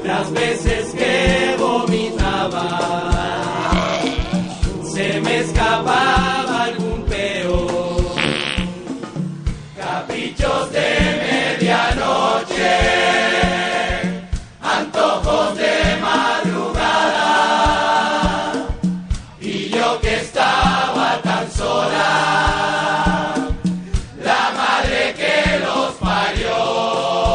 las veces que vomitaba, se me escapaba algún peo, caprichos de medianoche, antojos de madrugada, y yo que estaba tan sola, la madre que los parió.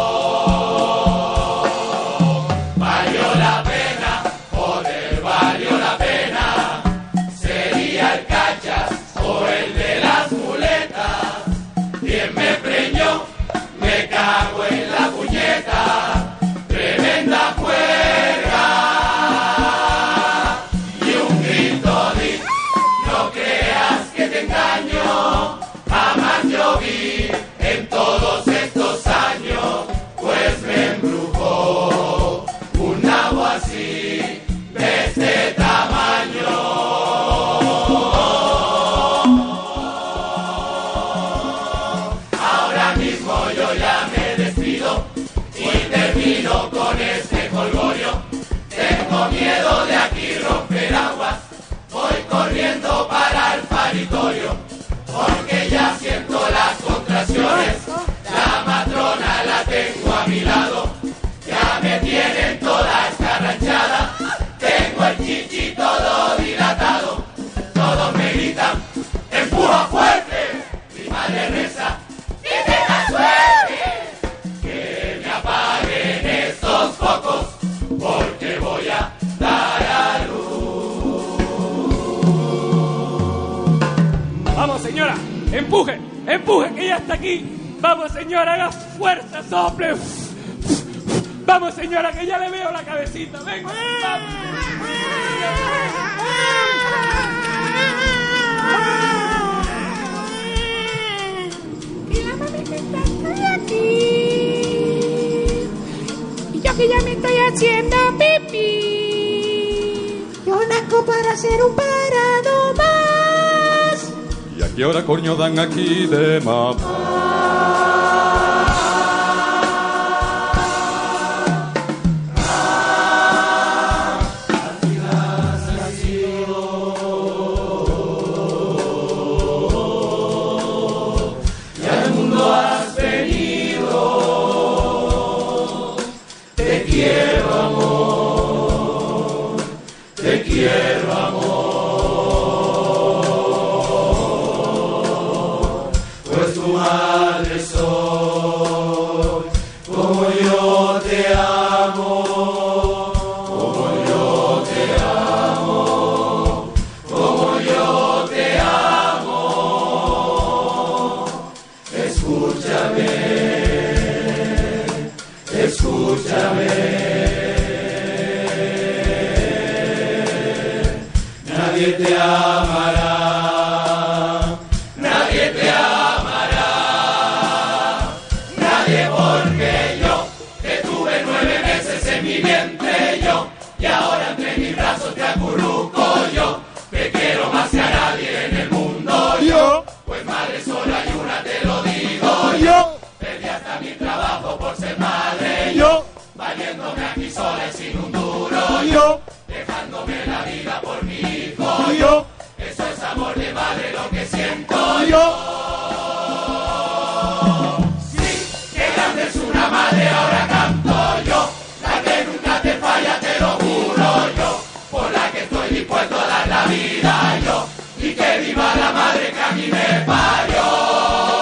Valió la pena, joder, valió la pena, sería el cachas o el de las muletas, quien me preñó, me cago en la puñeta, tremenda juerga, y un grito de, no creas que te engaño, jamás yo vi en todos estos años, pues me embrujó un nabo así, de este tamaño. Ahora mismo yo ya me despido y termino con este jolgorio. Tengo miedo de aquí romper aguas, voy corriendo para el paritorio, porque ya siento las contracciones, la matrona la tengo a mi lado, ya me tienen toda escarranchada, tengo el chichi todo dilatado, todos me gritan, empuja fuerte, mi madre reza, que tenga suerte, que me apaguen estos focos, porque voy a dar a luz. Vamos, señora, empuje, empuje, que ya está aquí. Vamos, señora, haga fuerza, sople. Vamos, señora, que ya le veo la cabecita. Venga, vamos. Y la mamita estoy aquí. Y yo que ya me estoy haciendo pipí. Yo nazco para ser un parado más. ¿Y a qué hora coño dan aquí de mamá? Quiero amor, pues tu madre soy, como yo te amo, como yo te amo, como yo te amo. Escúchame, escúchame. Nadie te amará, nadie te amará, nadie porque yo te tuve 9 meses en mi vientre yo, y ahora entre mis brazos te acurruco yo, te quiero más que a nadie en el mundo yo, pues madre solo hay una, te lo digo yo, perdí hasta mi trabajo por ser madre yo, valiéndome aquí sola y sin un duro yo, dejándome la vida por mi hijo yo, eso es amor de madre lo que siento yo. Sí, que grande es una madre, ahora canto yo, la que nunca te falla, te lo juro yo, por la que estoy dispuesto a dar la vida yo, y que viva la madre que a mí me parió.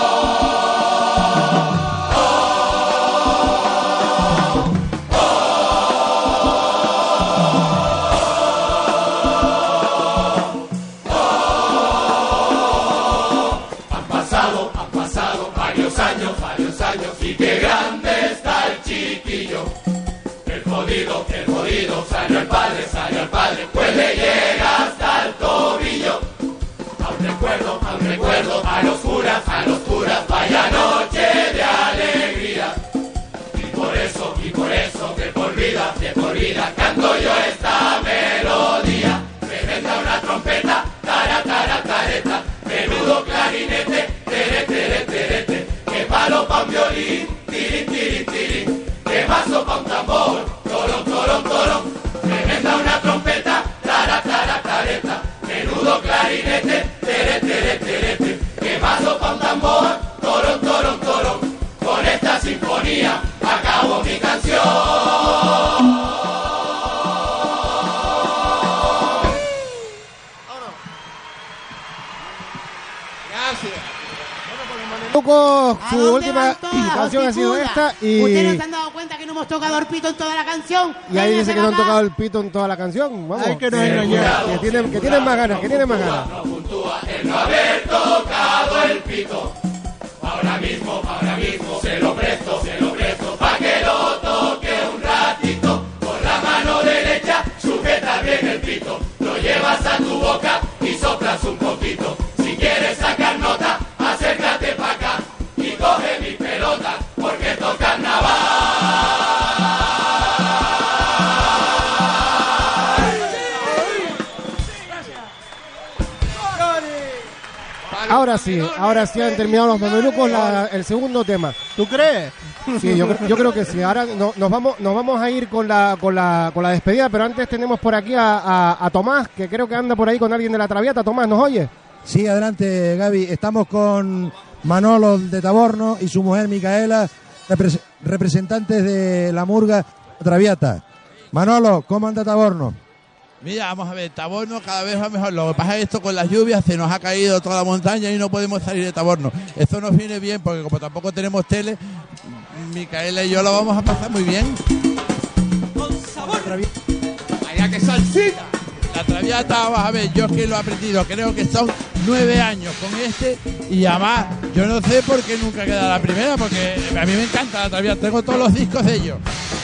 Varios años, y qué grande está el chiquillo. El jodido, salió el padre, pues le llega hasta el tobillo. Aún recuerdo, a los curas, vaya noche de alegría. Y por eso, que por vida, canto yo esta melodía. Tremenda una trompeta, tareta, menudo clarinete, terete, que palo pa' un violín, tirin, que mazo pa' un tambor, toro, Mamelucos, su última canción ha sido esta. Y ustedes se han dado cuenta que no hemos tocado el pito en toda la canción. Y ahí dice que no han tocado el pito en toda la canción. Vamos. Hay que nos engañar. Que tienen más ganas, El no haber tocado el pito. Ahora mismo, se lo presto, pa' que lo toque un ratito. Con la mano derecha, sujeta bien el pito. Lo llevas a tu boca y soplas un poquito. Si quieres sacar nota, acércate pa' acá y coge mi pelota, porque esto es carnaval. Ahora sí han terminado los Mamelucos el segundo tema. ¿Tú crees? Sí, yo creo que sí. Ahora nos vamos a ir con la despedida, pero antes tenemos por aquí a Tomás, que creo que anda por ahí con alguien de la Traviata. Tomás, ¿nos oye? Sí, adelante, Gaby. Estamos con Manolo de Taborno y su mujer Micaela, representantes de la murga Traviata. Manolo, ¿cómo anda Taborno? Mira, vamos a ver, Taborno cada vez va mejor. Lo que pasa es que esto con las lluvias se nos ha caído toda la montaña y no podemos salir de Taborno. Esto nos viene bien porque como tampoco tenemos tele, Micaela y yo lo vamos a pasar muy bien. Con sabor. Vaya que salsita. La Traviata, vamos a ver, yo es que lo he aprendido, creo que son 9 años con este y además yo no sé por qué nunca queda la primera, porque a mí me encanta la Traviata, tengo todos los discos de ellos.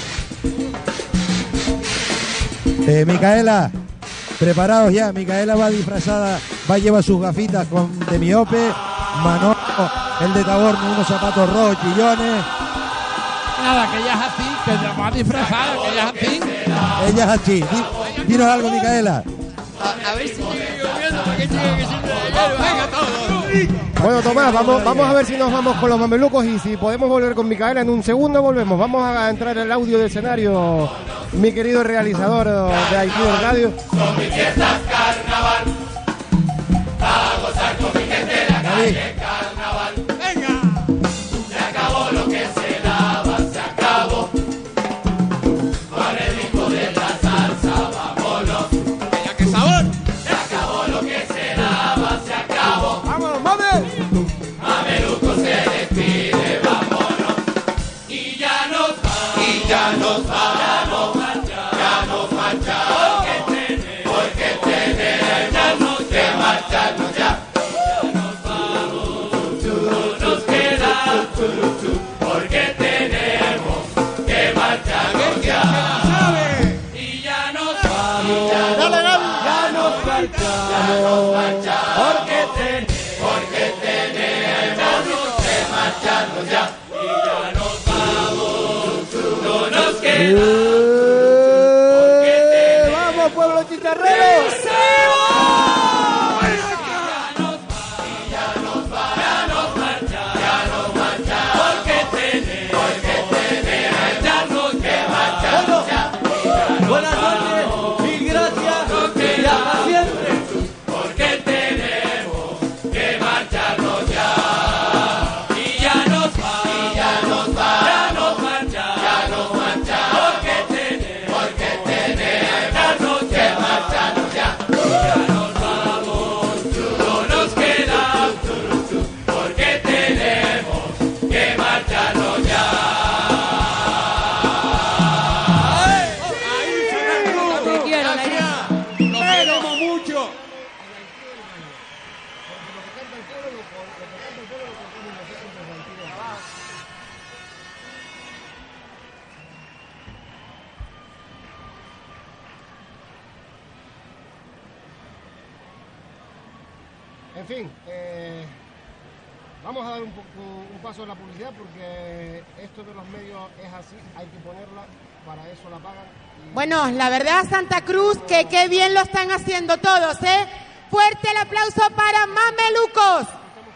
Micaela, preparados ya. Micaela va disfrazada, va a llevar sus gafitas de miope. Manolo, el de Taborno, unos zapatos rojos, chillones. Nada, que ella es así, que la va disfrazada, que ella es así. Ella es así. Dinos algo, Micaela. A ver si sigue lloviendo, para que tiene que siempre ayer. Venga todos. Bueno, Tomás, vamos a ver si nos vamos con los Mamelucos y si podemos volver con Micaela en un segundo, volvemos. Vamos a entrar el audio de escenario, mi querido realizador de Haití del Radio. Son mis fiestas carnaval, a gozar con mi gente la calle carnaval. ¡Venga! Se acabó lo que se daba, se acabó. Con el ritmo de la salsa, vámonos. Vaya que sabor. Se acabó lo que se daba, se acabó. ¡Vámonos, mames! Mameluco se despide, vámonos. Y ya nos vamos, ya nos marchamos, porque tenemos que marcharnos ya. Ya nos vamos, no nos queda, porque tenemos que marcharnos ya. Y ya nos vamos, ya nos marchamos, porque tenemos que marcharnos ya. Y ya nos vamos, no nos queda. ¡Vamos, pueblo chicharrero! Buenas noches, mil gracias. Y hasta siempre. Porque tenemos que marcharnos ya. Y ya nos vamos, ya nos marchamos, porque tenemos que marcharnos ya. Ya nos vamos, no nos queda, porque tenemos que marcharnos ya. Te quiero, Laira. Lo queremos mucho. En fin, vamos a dar un paso a la publicidad porque esto de los medios es así, hay que ponerla, para eso la pagan. Bueno, la verdad, Santa Cruz, que qué bien lo están haciendo todos, ¿eh? Fuerte el aplauso para Mamelucos.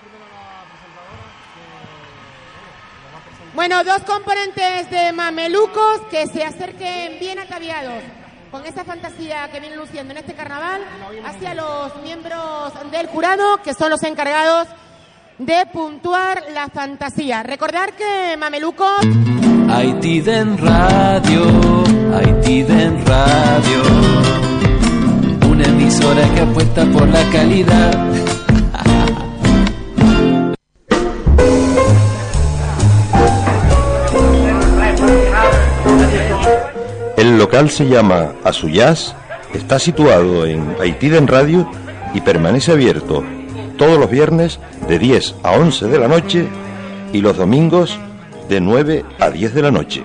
Bueno, dos componentes de Mamelucos que se acerquen bien ataviados con esa fantasía que vienen luciendo en este carnaval hacia los miembros del jurado, que son los encargados de puntuar la fantasía. Recordar que Mamelucos... Haitiden Radio, Haitiden Radio, una emisora que apuesta por la calidad. El local se llama Azuyaz, está situado en Haitiden Radio y permanece abierto todos los viernes de 10 a 11 de la noche y los domingos de 9 a 10 de la noche.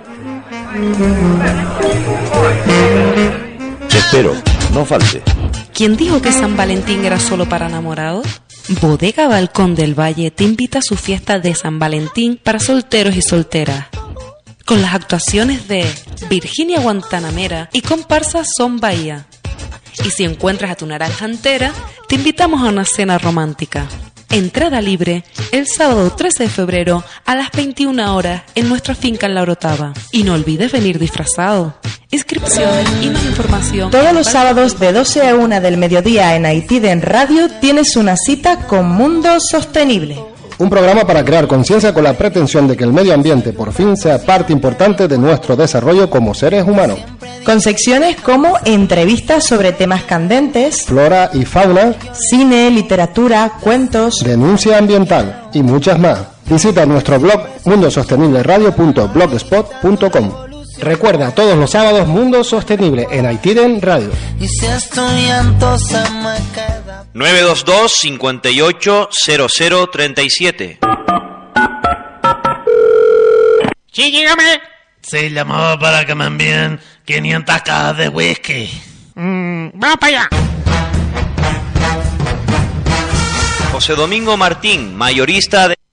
Te espero, no falte. ¿Quién dijo que San Valentín era solo para enamorados? Bodega Balcón del Valle te invita a su fiesta de San Valentín para solteros y solteras, con las actuaciones de Virginia Guantanamera y comparsa Son Bahía. Y si encuentras a tu naranja entera, te invitamos a una cena romántica. Entrada libre el sábado 13 de febrero a las 21 horas en nuestra finca en La Orotava. Y no olvides venir disfrazado. Inscripciones y más información. Todos los sábados de 12 a 1 del mediodía en Haitiden Radio tienes una cita con Mundo Sostenible. Un programa para crear conciencia con la pretensión de que el medio ambiente por fin sea parte importante de nuestro desarrollo como seres humanos. Con secciones como entrevistas sobre temas candentes, flora y fauna, cine, literatura, cuentos, denuncia ambiental y muchas más. Visita nuestro blog mundosostenibleradio.blogspot.com. Recuerda, todos los sábados Mundo Sostenible en Haitiden Radio. 922 58 0037. Sí, dígame. Se llamaba para que me envíen 500 cajas de whisky. Vamos para allá. José Domingo Martín, mayorista de...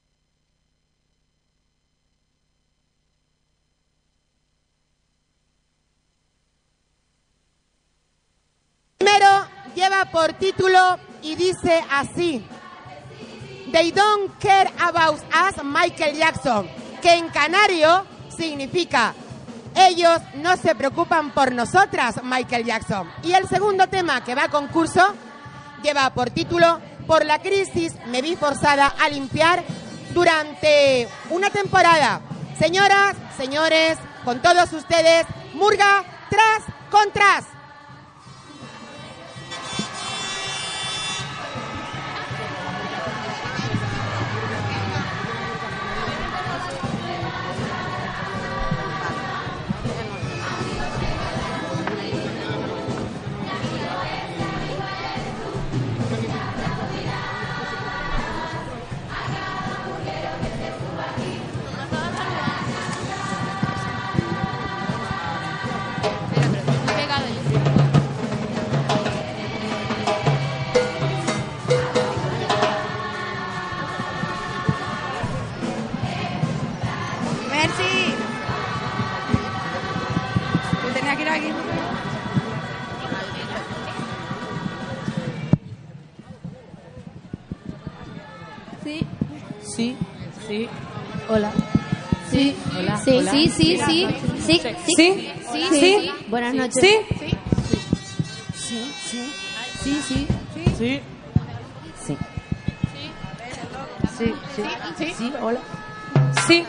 Primero lleva por título y dice así: They don't care about us, Michael Jackson, que en canario significa ellos no se preocupan por nosotras, Michael Jackson. Y el segundo tema que va a concurso lleva por título Por la crisis me vi forzada a limpiar durante una temporada. Señoras, señores, con todos ustedes, Murga Tras con Tras. Hola. Sí. Hola. Sí. Hola. Sí. Buenas noches. Sí. Hola. Sí.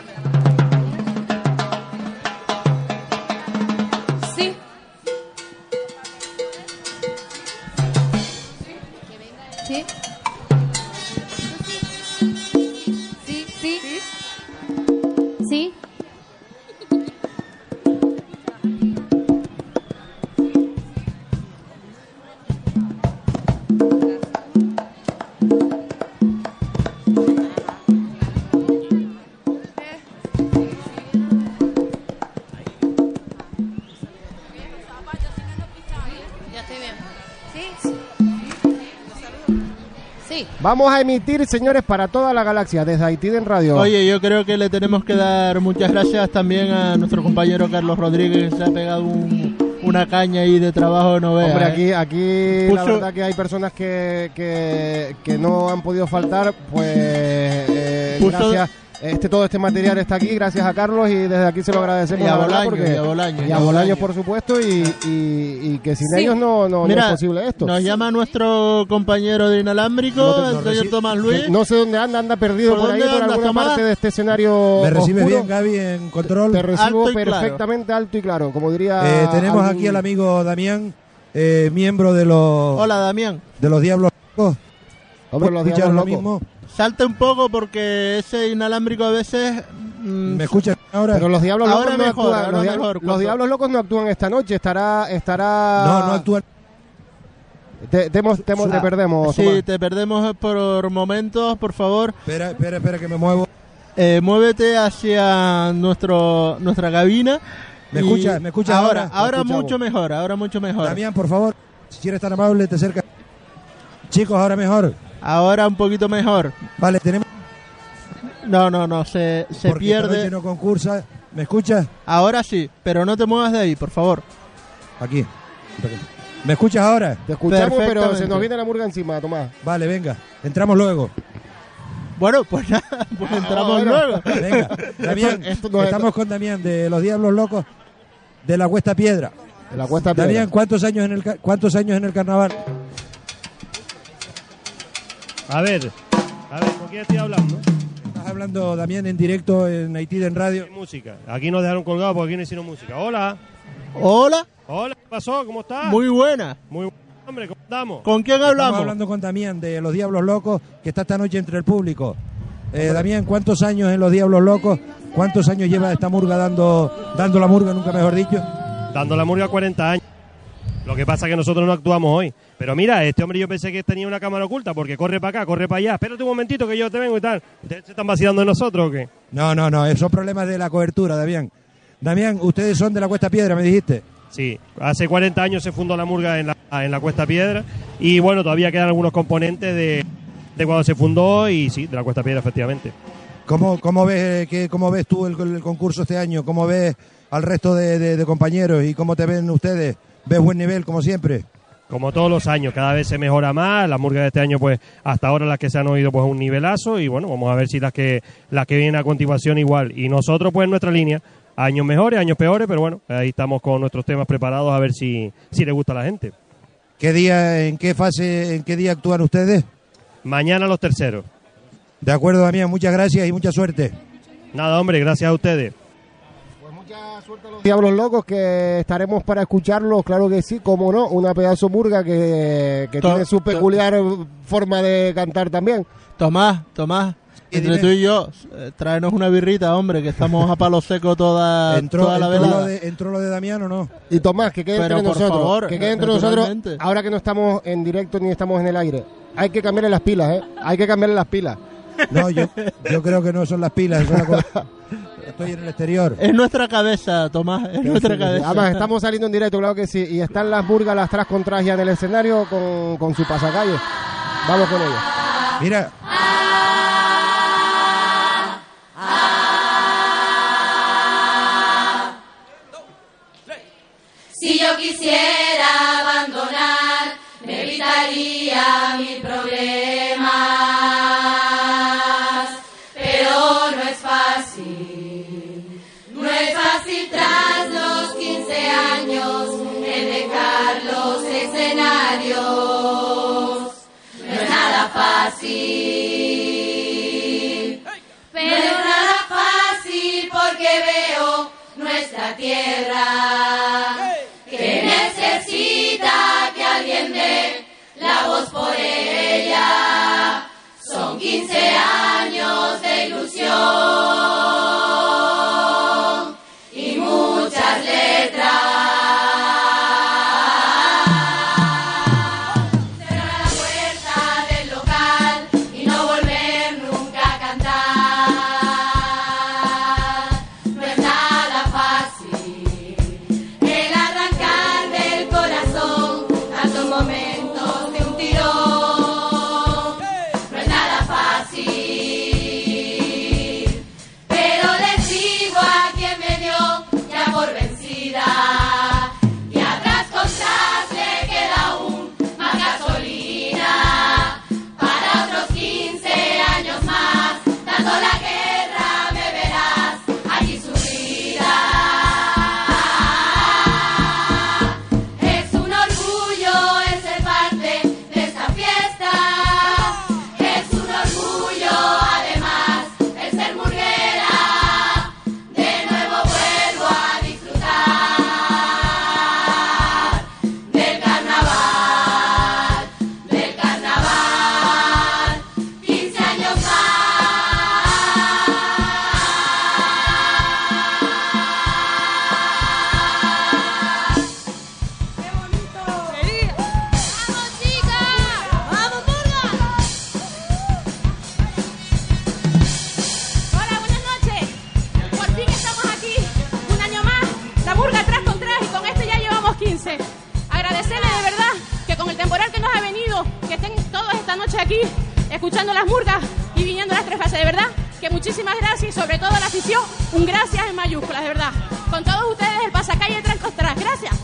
Vamos a emitir, señores, para toda la galaxia, desde Haitiden Radio. Oye, yo creo que le tenemos que dar muchas gracias también a nuestro compañero Carlos Rodríguez, que se ha pegado una caña ahí de trabajo, no veas. Hombre, aquí la verdad que hay personas que no han podido faltar, pues gracias. Todo este material está aquí gracias a Carlos y desde aquí se lo agradecemos. Y a Bolaños, por supuesto, y que sin ellos no es posible esto. Nos llama nuestro compañero de inalámbrico, el señor Tomás Luis. No sé dónde anda perdido por ahí, por alguna parte de este escenario. ¿Me recibes bien, Gaby, en control? Te recibo perfectamente alto y claro, como diría... tenemos aquí al amigo Damián, miembro de los... Hola, Damián. De los Diablos Locos. Hombre, los Diablos Locos. Mismo. Salta un poco porque ese inalámbrico a veces ¿Me escuchan ahora? Pero los Diablos Locos Ahora no mejor, actúan. ahora mejor. Los Diablos Locos no actúan esta noche. Estará. No actúan. Te perdemos. Sí, Tomás. te perdemos por momentos, por favor. Espera, que me muevo. Muévete hacia nuestra cabina. ¿Me escuchas ahora? Ahora mucho mejor, Damián, por favor, si eres tan amable, te acercas. Chicos, ahora mejor. Ahora un poquito mejor. Vale, tenemos... No, se Porque pierde. esta noche no concursa. ¿Me escuchas? Ahora sí, pero no te muevas de ahí, por favor. Aquí. ¿Me escuchas ahora? Te escuchamos, pero Perfectamente. se nos viene la murga encima, Tomás. Vale, venga. Entramos luego. Bueno, pues nada, pues entramos luego. Venga, Damián, estamos con Damián de los Diablos Locos de la Cuesta Piedra. De la Cuesta Piedra. Damián, ¿cuántos años en el carnaval? A ver, ¿con quién estoy hablando? Estás hablando, Damián, en directo en Haití en Radio. Música. Aquí nos dejaron colgados porque aquí no hicieron música. Hola. Hola. Hola, ¿qué pasó? ¿Cómo estás? Muy buena. Muy buena, hombre, ¿cómo estamos? ¿Con quién hablamos? Estamos hablando con Damián de los Diablos Locos, que está esta noche entre el público. Damián, ¿cuántos años en los Diablos Locos? ¿Cuántos años lleva esta murga dando la murga, nunca mejor dicho? Dando la murga 40 años. Lo que pasa es que nosotros no actuamos hoy. Pero mira, este hombre yo pensé que tenía una cámara oculta porque corre para acá, corre para allá. Espérate un momentito que yo te vengo y tal. ¿Ustedes se están vacilando de nosotros o qué? No, son problemas de la cobertura, Damián. Damián, ustedes son de la Cuesta Piedra, me dijiste. Sí, hace 40 años se fundó la murga en la Cuesta Piedra y bueno, todavía quedan algunos componentes de cuando se fundó y sí, de la Cuesta Piedra, efectivamente. ¿Cómo ves tú el concurso este año? ¿Cómo ves al resto de compañeros y cómo te ven ustedes? ¿Ves buen nivel como siempre? Como todos los años, cada vez se mejora más. Las murgas de este año, pues hasta ahora las que se han oído, pues un nivelazo y bueno, vamos a ver si las que vienen a continuación igual. Y nosotros, pues en nuestra línea, años mejores, años peores, pero bueno, ahí estamos con nuestros temas preparados a ver si le gusta a la gente. ¿En qué día actúan ustedes? Mañana los terceros. De acuerdo, Damián, muchas gracias y mucha suerte. Nada, hombre, gracias a ustedes. Pues mucha suerte a los Diablos Locos, que estaremos para escucharlos, claro que sí, como no, una pedazo murga que tiene su peculiar forma de cantar también. Tomás, entre tú y yo, tráenos una birrita, hombre, que estamos a palo seco toda la velada. ¿Entró lo de Damián o no? Y Tomás, que quede entre nosotros. Favor, que quede entre nosotros, ahora que no estamos en directo ni estamos en el aire. Hay que cambiarle las pilas, Hay que cambiarle las pilas. No, yo creo que no son las pilas, son estoy en el exterior. Es nuestra cabeza, Tomás, es nuestra cabeza. Además, estamos saliendo en directo, claro que sí. Y están las burgas, las tras con tras ya en el escenario con su pasacalle. Vamos con ellas. Mira. Si yo quisiera abandonar, me evitaría mil problemas, pero no es fácil tras los 15 años el dejar los escenarios, no es nada fácil, pero nada fácil porque veo nuestra tierra que necesita que alguien dé la voz por ella. Son 15 años de ilusión y muchas letras. Cerrar la puerta del local y no volver nunca a cantar. No es nada fácil. El 15. Agradecerle de verdad que con el temporal que nos ha venido, que estén todos esta noche aquí escuchando las murgas y viniendo a las tres fases, de verdad que muchísimas gracias y sobre todo a la afición, un gracias en mayúsculas, de verdad. Con todos ustedes el pasacalle de Trancostras. Gracias.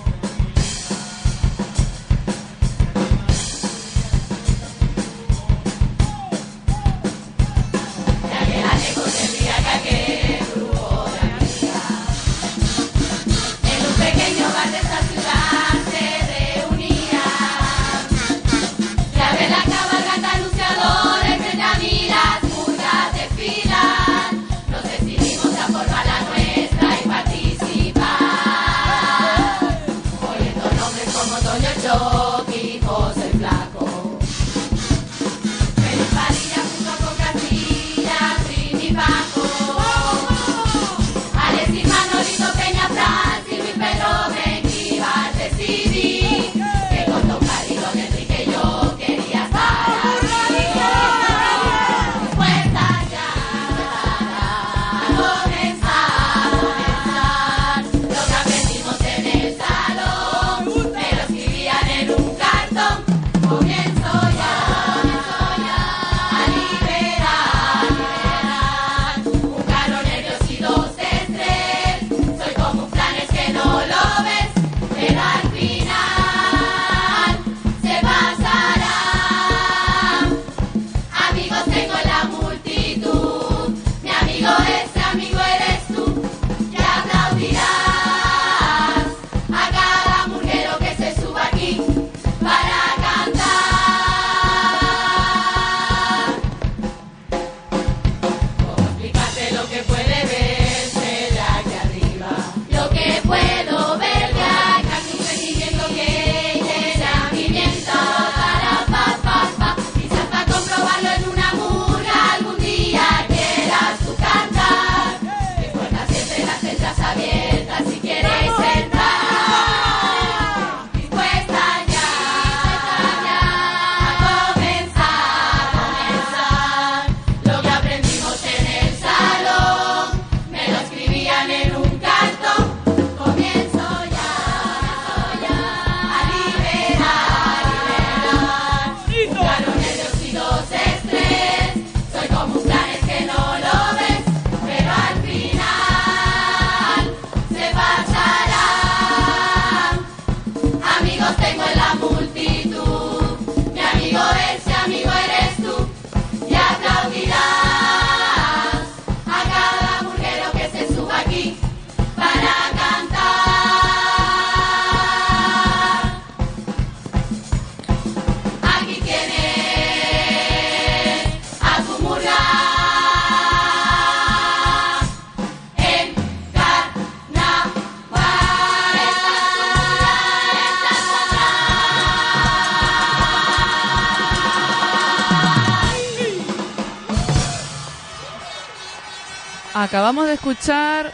Acabamos de escuchar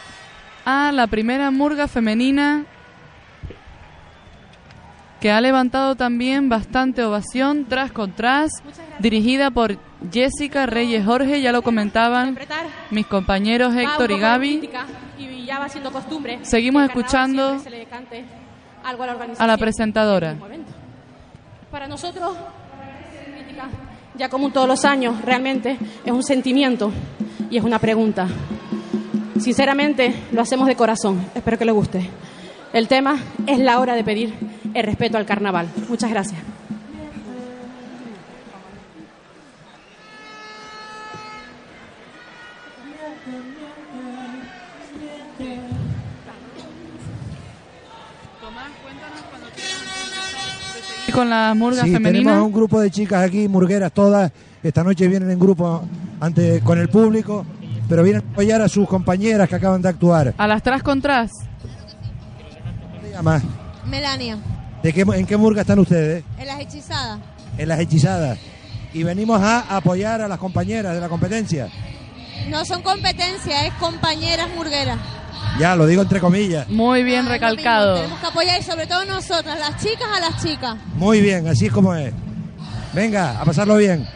a la primera murga femenina que ha levantado también bastante ovación, Tras con Tras, dirigida por Jessica Reyes Jorge, ya lo comentaban mis compañeros Héctor y Gaby. Y ya va siendo costumbre. Seguimos escuchando se le cante algo a la a organización. la presentadora. Para nosotros, ya como todos los años, realmente es un sentimiento y es una pregunta. Sinceramente, lo hacemos de corazón. Espero que les guste. El tema es la hora de pedir el respeto al carnaval. Muchas gracias. Y con las murgas Sí, femeninas. tenemos un grupo de chicas aquí, murgueras todas. Esta noche vienen en grupo con el público, pero vienen a apoyar a sus compañeras que acaban de actuar. A las Tras con Tras. ¿Cómo se llama? Melania, ¿En qué murga están ustedes? en las hechizadas. En las hechizadas. Y venimos a apoyar a las compañeras de la competencia. No son competencias, es compañeras murgueras. Ya, lo digo entre comillas. Muy bien recalcado. Tenemos que apoyar y sobre todo nosotras, las chicas a las chicas. Muy bien, así es como es. Venga, a pasarlo bien.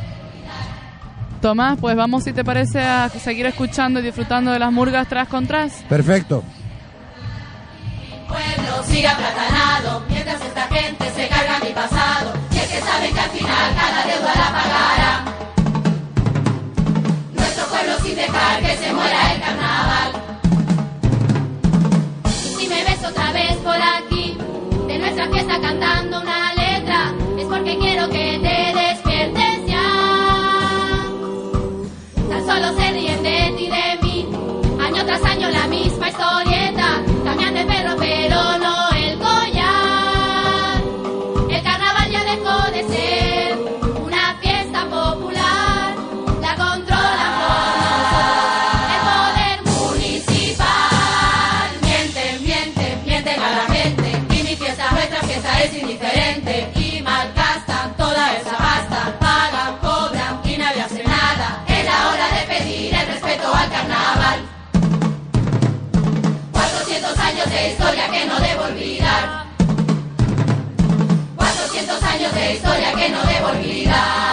Tomás, pues vamos, si te parece, a seguir escuchando y disfrutando de las murgas Tras con Tras. Perfecto. Pueblo siga platanado. saben que al final cada deuda la pagarán. Nuestro pueblo sin dejar que se muera el carnaval. Y si me ves otra vez por aquí, de nuestra fiesta cantando una letra, es porque quiero que te despiertes ya. Tan solo se ríen de ti y de mí, año tras año la misma historieta, cambiando el perro pero no el collar. El carnaval ya dejó de ser una fiesta popular, la controlamos el poder municipal. Mienten a la gente, y mi fiesta, nuestra fiesta es indiferente, y malgastan toda esa pasta, pagan, cobran y nadie hace nada. Es la hora de pedir el respeto al carnaval. 400 años de historia que no debo olvidar. 400 años de historia que no debo olvidar.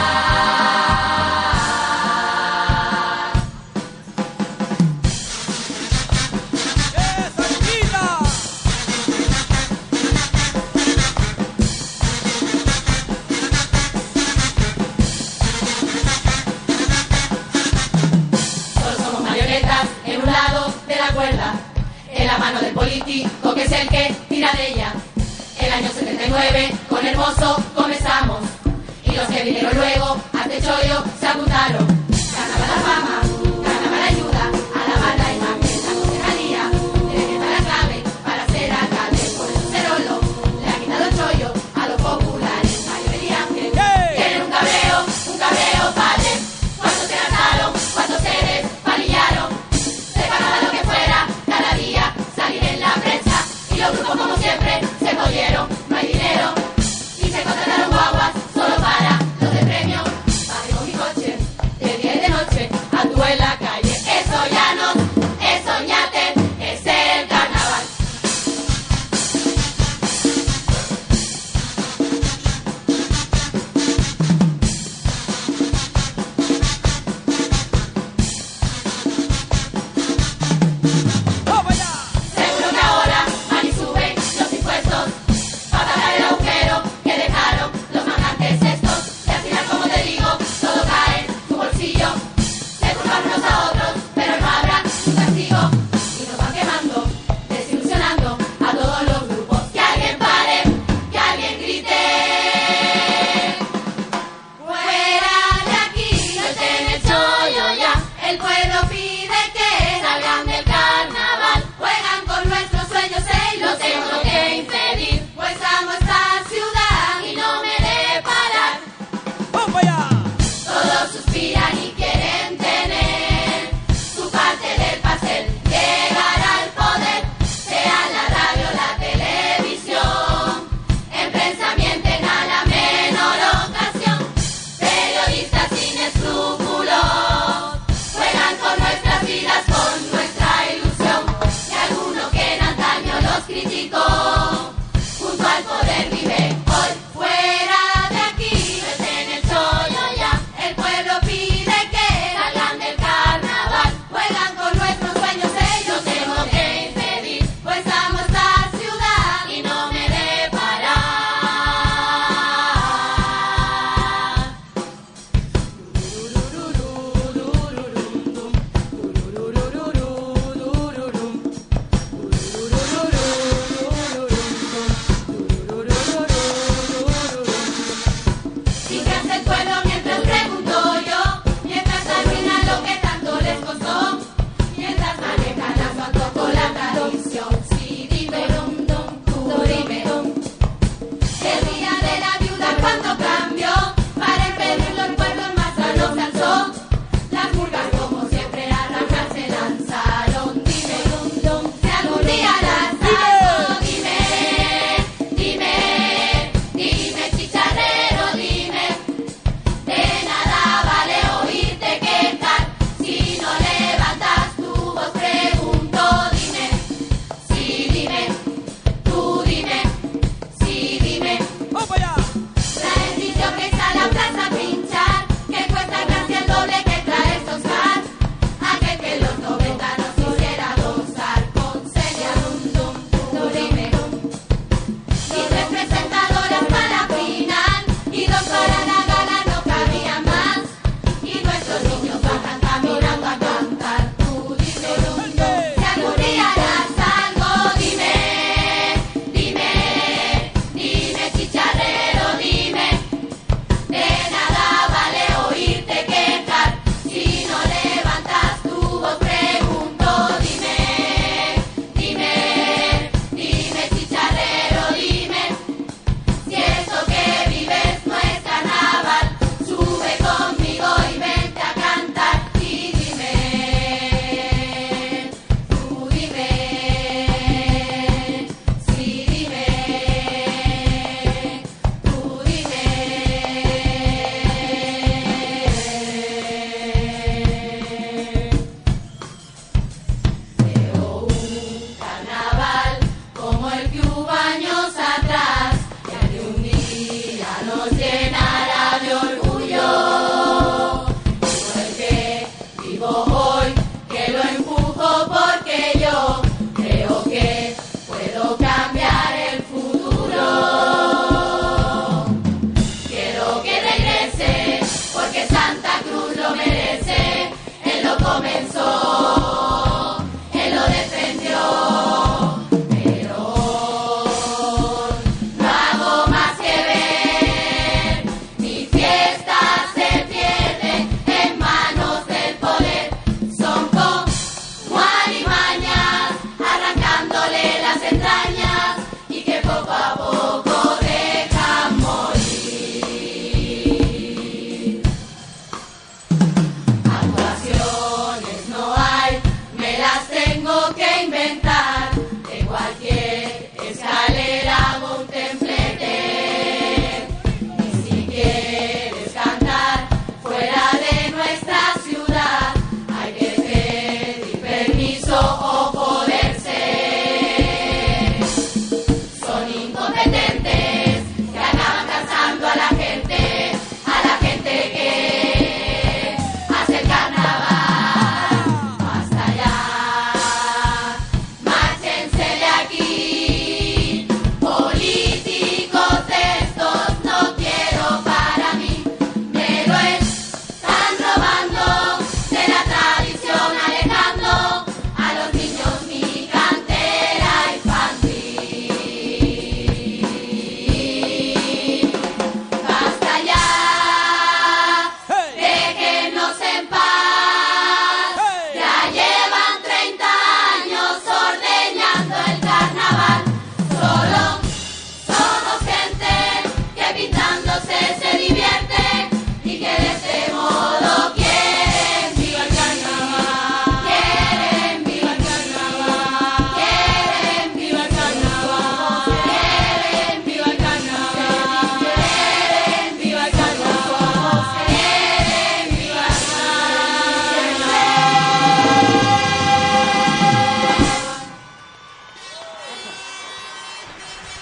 Solo somos marionetas en un lado de la cuerda, en la mano del político que es el que tira de ella. El año 79 con Hermoso comenzamos, y los que vinieron luego a este chollo se apuntaron. Carnaval la fama, carnaval ayuda a la banda y más la concejalía. Tiene que estar la clave para ser alcalde, por eso Cerolo le ha quitado el chollo a los populares. Mayoría que tienen un cabreo padre. Cuando se cansaron, cuando se despalillaron, se pagaba lo que fuera, cada día salir en la prensa, y los grupos como siempre se jodieron, no hay dinero, y se contrataron guaguas solo para los de premio. Bajé con mi coche de día y de noche, actúo en la calle, eso ya no es soñate, es el carnaval. Seguro que ahora van y suben los impuestos para pagar el agujero que dejaron los mangantes estos. Y al final, como te digo, todo cae en tu bolsillo. Se culpan unos a otros, pero no habrá un castigo. Y nos van quemando, desilusionando a todos los grupos. Que alguien pare, que alguien grite. Fuera de aquí, no estén el chollo ya. El pueblo pide que salgan del carnaval. Juegan con nuestros sueños y los tengo que impedir. Pues amo esta ciudad y no me de parar. Todos suspiran y quieren tener su parte del pastel. Llegar al poder, sea la radio o la televisión. En prensa mienten a la menor ocasión. Periodistas sin escrúpulos juegan con nuestras vidas, con nuestra ilusión. Y alguno que en antaño los criticó, junto al poder vive hoy. Fuera de aquí, no estén el chollo ya. El pueblo pide que salgan del carnaval. Juegan con nuestros sueños, ellos tengo que impedir. Pues amo esta ciudad y no me de parar.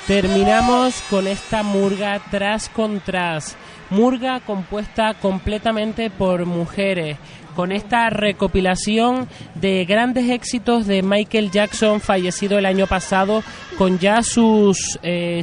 terminamos con esta murga Tras con Tras. Murga compuesta completamente por mujeres, con esta recopilación de grandes éxitos de Michael Jackson, fallecido el año pasado, con ya sus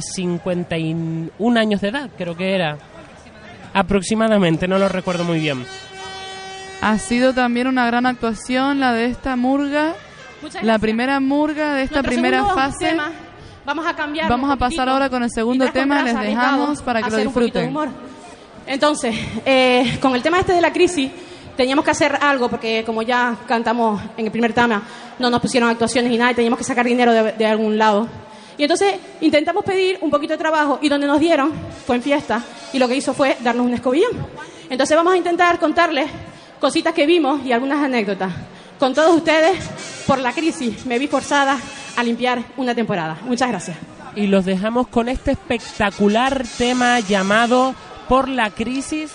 51 años de edad, creo que era. Aproximadamente, no lo recuerdo muy bien. Ha sido también una gran actuación la de esta murga, la primera murga de esta primera fase. Tema, vamos a cambiar. Vamos a pasar ahora con el segundo tema, les dejamos para que lo disfruten. Entonces, con el tema este de la crisis, teníamos que hacer algo, porque como ya cantamos en el primer tema, no nos pusieron actuaciones ni nada, y teníamos que sacar dinero de algún lado. Y entonces intentamos pedir un poquito de trabajo, y donde nos dieron fue en fiesta, y lo que hizo fue darnos un escobillón. Entonces vamos a intentar contarles cositas que vimos y algunas anécdotas. Con todos ustedes, por la crisis, me vi forzada a limpiar una temporada. Muchas gracias. Y los dejamos con este espectacular tema llamado Por la crisis.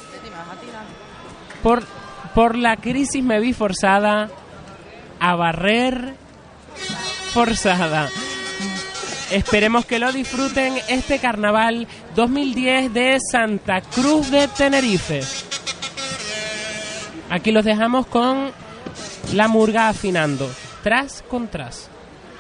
Por la crisis me vi forzada a barrer forzada. Esperemos que lo disfruten este carnaval 2010 de Santa Cruz de Tenerife. Aquí los dejamos con la murga afinando, Tras con Tras.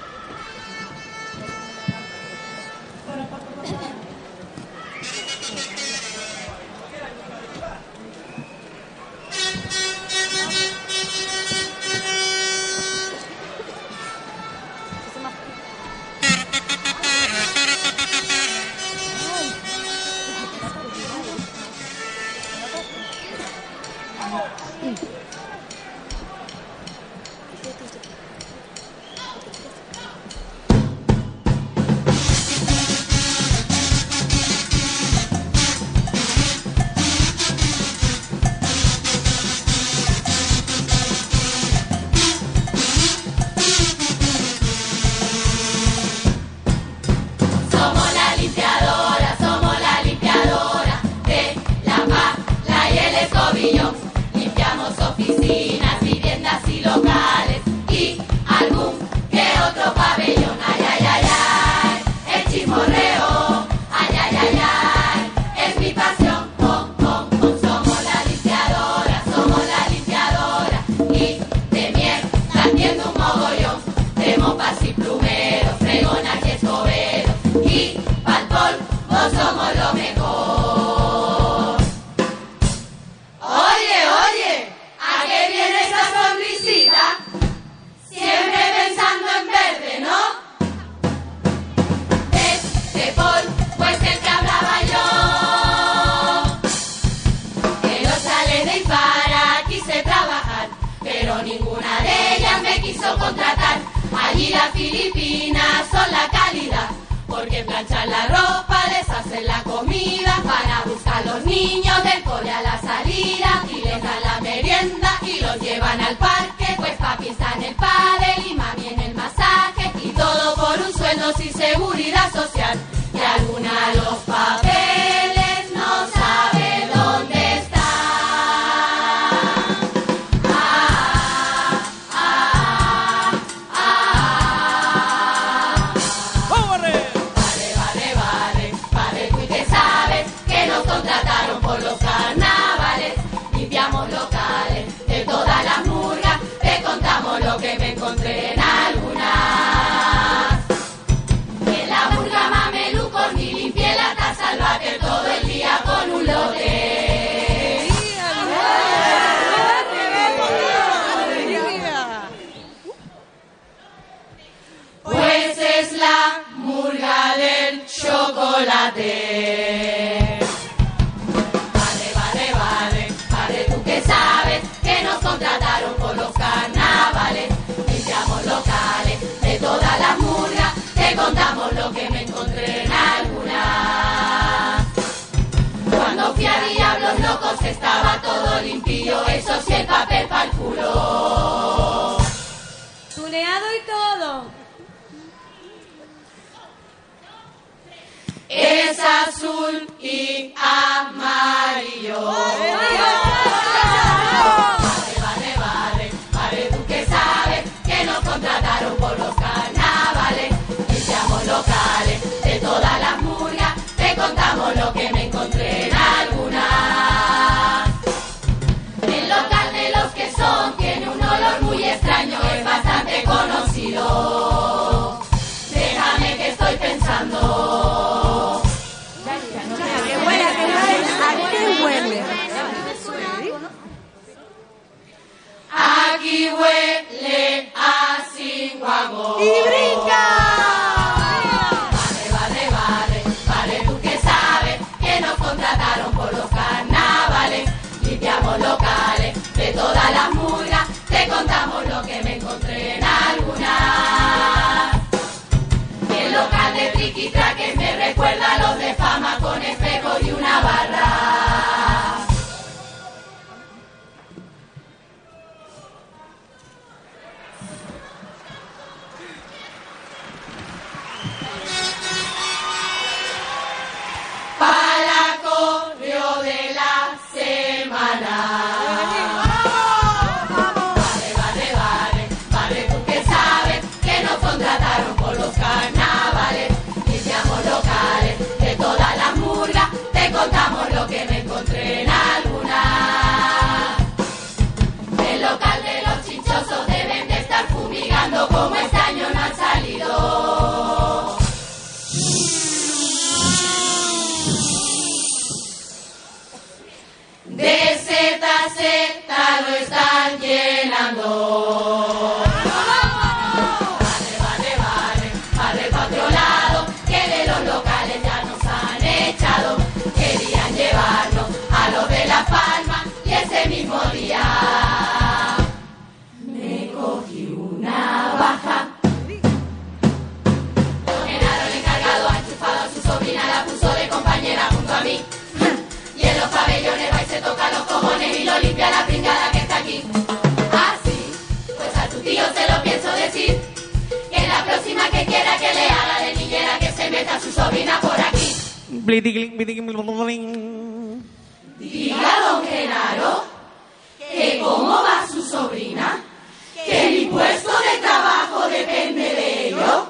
Estaba todo limpio, eso sí, el papel pa'l culo. Tuneado y todo. Es azul y amarillo. Vale, tú que sabes que nos contrataron por los carnavales. Limpiamos locales de todas las que está su sobrina por aquí. Diga, don Genaro, que cómo va su sobrina, que mi puesto de trabajo depende de ello.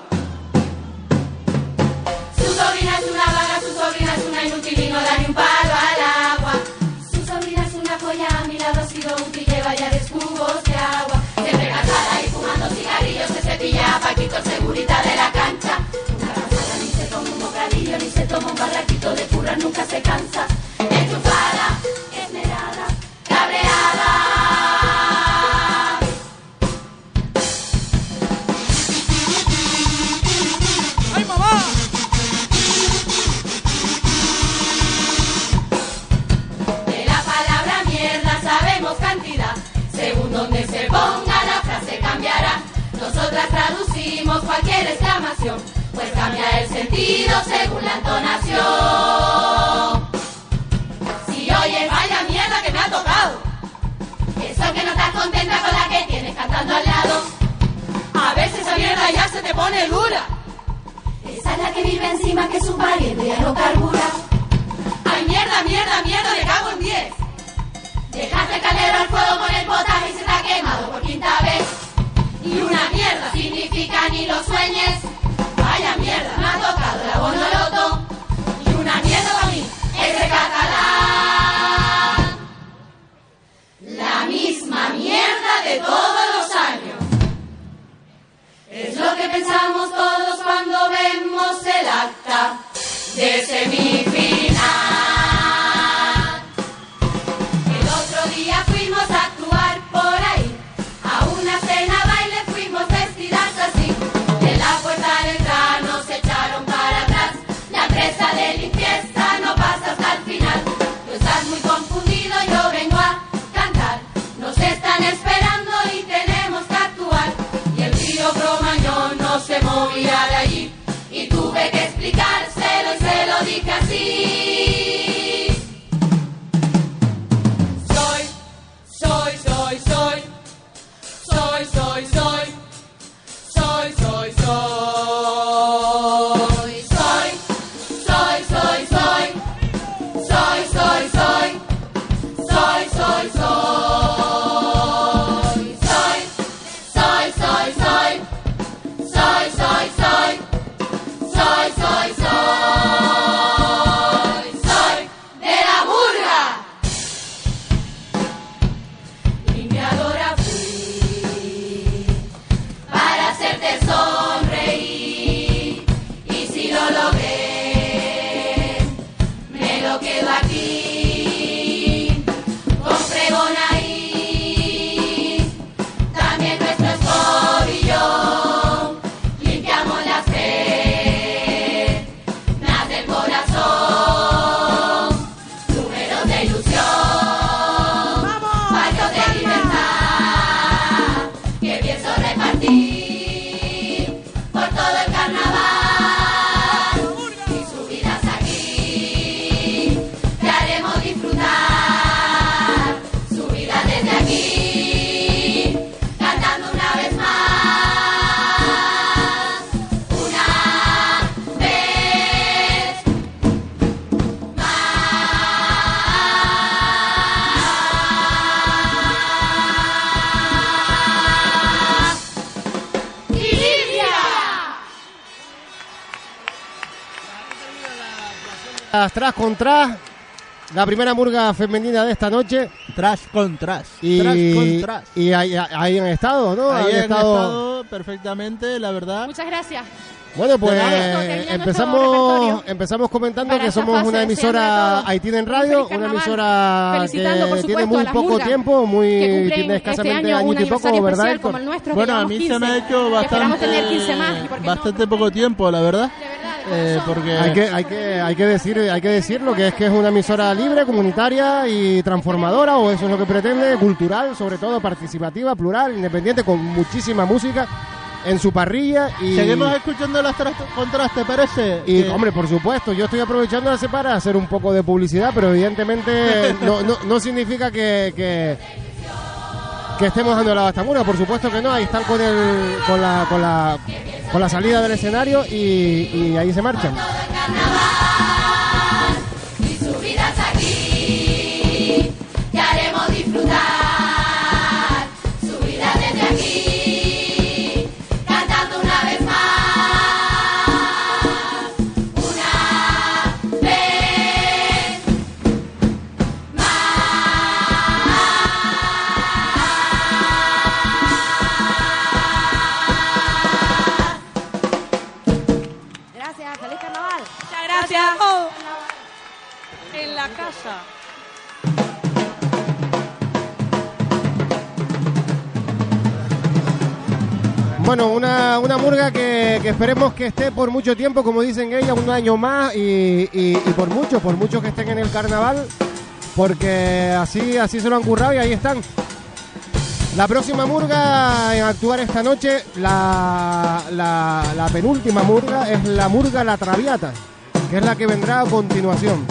Su sobrina es una vaga, su sobrina es una inútil y no da ni un palo al agua. Su sobrina es una polla, a mi lado ha sido útil, lleva ya 10 cubos de agua. Siempre cansada y fumando cigarrillos, se cepilla a Paquito, el segurita de la cancha. Una cansada ni se toma un bocadillo, ni se toma un barraquito de currar, nunca se cansa. Enchufada, esmerada, cabreada. ¡Ay, mamá! De la palabra mierda sabemos cantidad. Según donde se ponga la frase cambiará. Nosotras traducimos cualquier exclamación, pues cambia el sentido según la entonación. Si oyes vaya mierda que me ha tocado, eso que no estás contenta con la que tienes cantando al lado. A veces esa mierda ya se te pone dura. Esa es la que vive encima que su pariente ya no carbura. Ay, mierda, mierda, mierda, me cago en 10. Dejaste el caldero al fuego con el potaje y se te ha quemado por 5ª vez. Y una mierda significa ni lo sueñes. Vaya mierda, me ha tocado el abono loto. Y una mierda para mí, ese catalán. La misma mierda de todos los años. Es lo que pensamos todos cuando vemos el acta de semifinal. El otro día fuimos a actuar por ahí, a una cena baile fuimos vestidas así. De la puerta al entrar nos echaron para atrás. La empresa de limpieza no pasa hasta el final. Tú estás muy confundido, yo vengo a cantar. Nos están esperando y tenemos que actuar. Y el tío Cromañón no se movía de allí. Y tuve que explicárselo y se lo dije así. Soy, soy, soy, soy. Soy, soy, soy. Soy, soy, soy. Soy, soy, soy, soy. Soy, soy, soy. Soy, soy, soy. Soy, soy, soy, soy. Soy, soy, soy. Soy, soy, soy. Soy de la murga. Limpiadora fui para hacerte sonreír. Y si lo logré, me lo quedo aquí. Con fregón ahí, también nuestro escobillón. Limpiamos las penas del corazón. Números de ilusión, barrios de libertad, que pienso repartir por todo el carnaval. Y subidas aquí, te haremos disfrutar. Subidas desde aquí, cantando una vez más. Una vez más. ¡Lidia! Tras con tras, la primera murga femenina de esta noche. Tras con tras. Y, Tras con tras. y ahí han estado, ¿no? Ahí Han han estado perfectamente, la verdad. Muchas gracias. Bueno, pues Tenía empezamos comentando para que esa somos fase, una emisora deseando Haití en un Radio, feliz una carnaval. emisora Felicitando, por que tiene supuesto, muy a las poco murgas tiempo, que cumplen tiene escasamente este año un añito y poco, aniversario ¿verdad? especial como el nuestro, que Bueno, a llevamos mí 15, se me ha hecho y esperamos bastante, tener 15 más, y por qué bastante poco tiempo, la verdad. Porque hay que decirlo que es una emisora libre, comunitaria y transformadora, o eso es lo que pretende, cultural, sobre todo participativa, plural, independiente, con muchísima música en su parrilla. Y seguimos escuchando las contrastes, parece. Y hombre, por supuesto, yo estoy aprovechando para hacer un poco de publicidad, pero evidentemente no significa que estemos dando la bastamura, por supuesto que no. Ahí están con la con la salida del escenario y ahí se marchan. Y subidas aquí, te haremos disfrutar. Subidas desde aquí, cantando una vez más. Una vez más. Gracias, feliz carnaval. Muchas gracias. En la casa. Bueno, una murga que esperemos que esté por mucho tiempo, como dicen ellas, un año más y por muchos que estén en el carnaval, porque así se lo han currado y ahí están. La próxima murga en actuar esta noche, la penúltima murga, es la murga La Traviata, que es la que vendrá a continuación.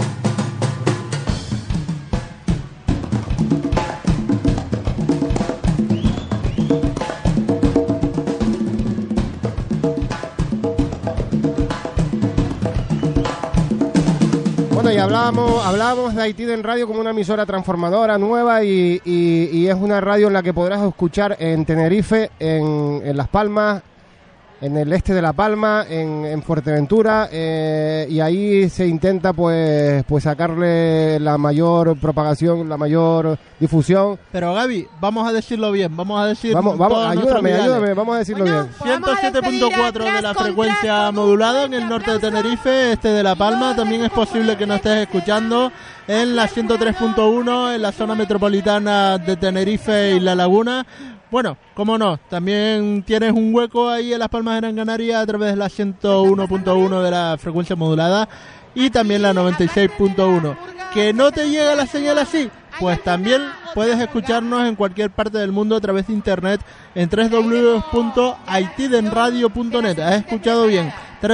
Bueno, y hablábamos de Haitiden Radio como una emisora transformadora nueva y es una radio en la que podrás escuchar en Tenerife, en Las Palmas, en el este de La Palma, en Fuerteventura, y ahí se intenta pues sacarle la mayor propagación, la mayor difusión. Pero Gaby, vamos a decirlo bien, vamos, ayúdame, vamos a decirlo bien. 107.4 de la frecuencia modulada en el norte de Tenerife, este de La Palma. También es posible que nos estés escuchando en la 103.1 en la zona metropolitana de Tenerife y La Laguna. Bueno, cómo no, también tienes un hueco ahí en Las Palmas de Gran Canaria a través de la 101.1 de la frecuencia modulada y también la 96.1. ¿Que no te llega la señal así? Pues también puedes escucharnos en cualquier parte del mundo a través de internet en www.haitidenradio.net. ¿Has escuchado bien?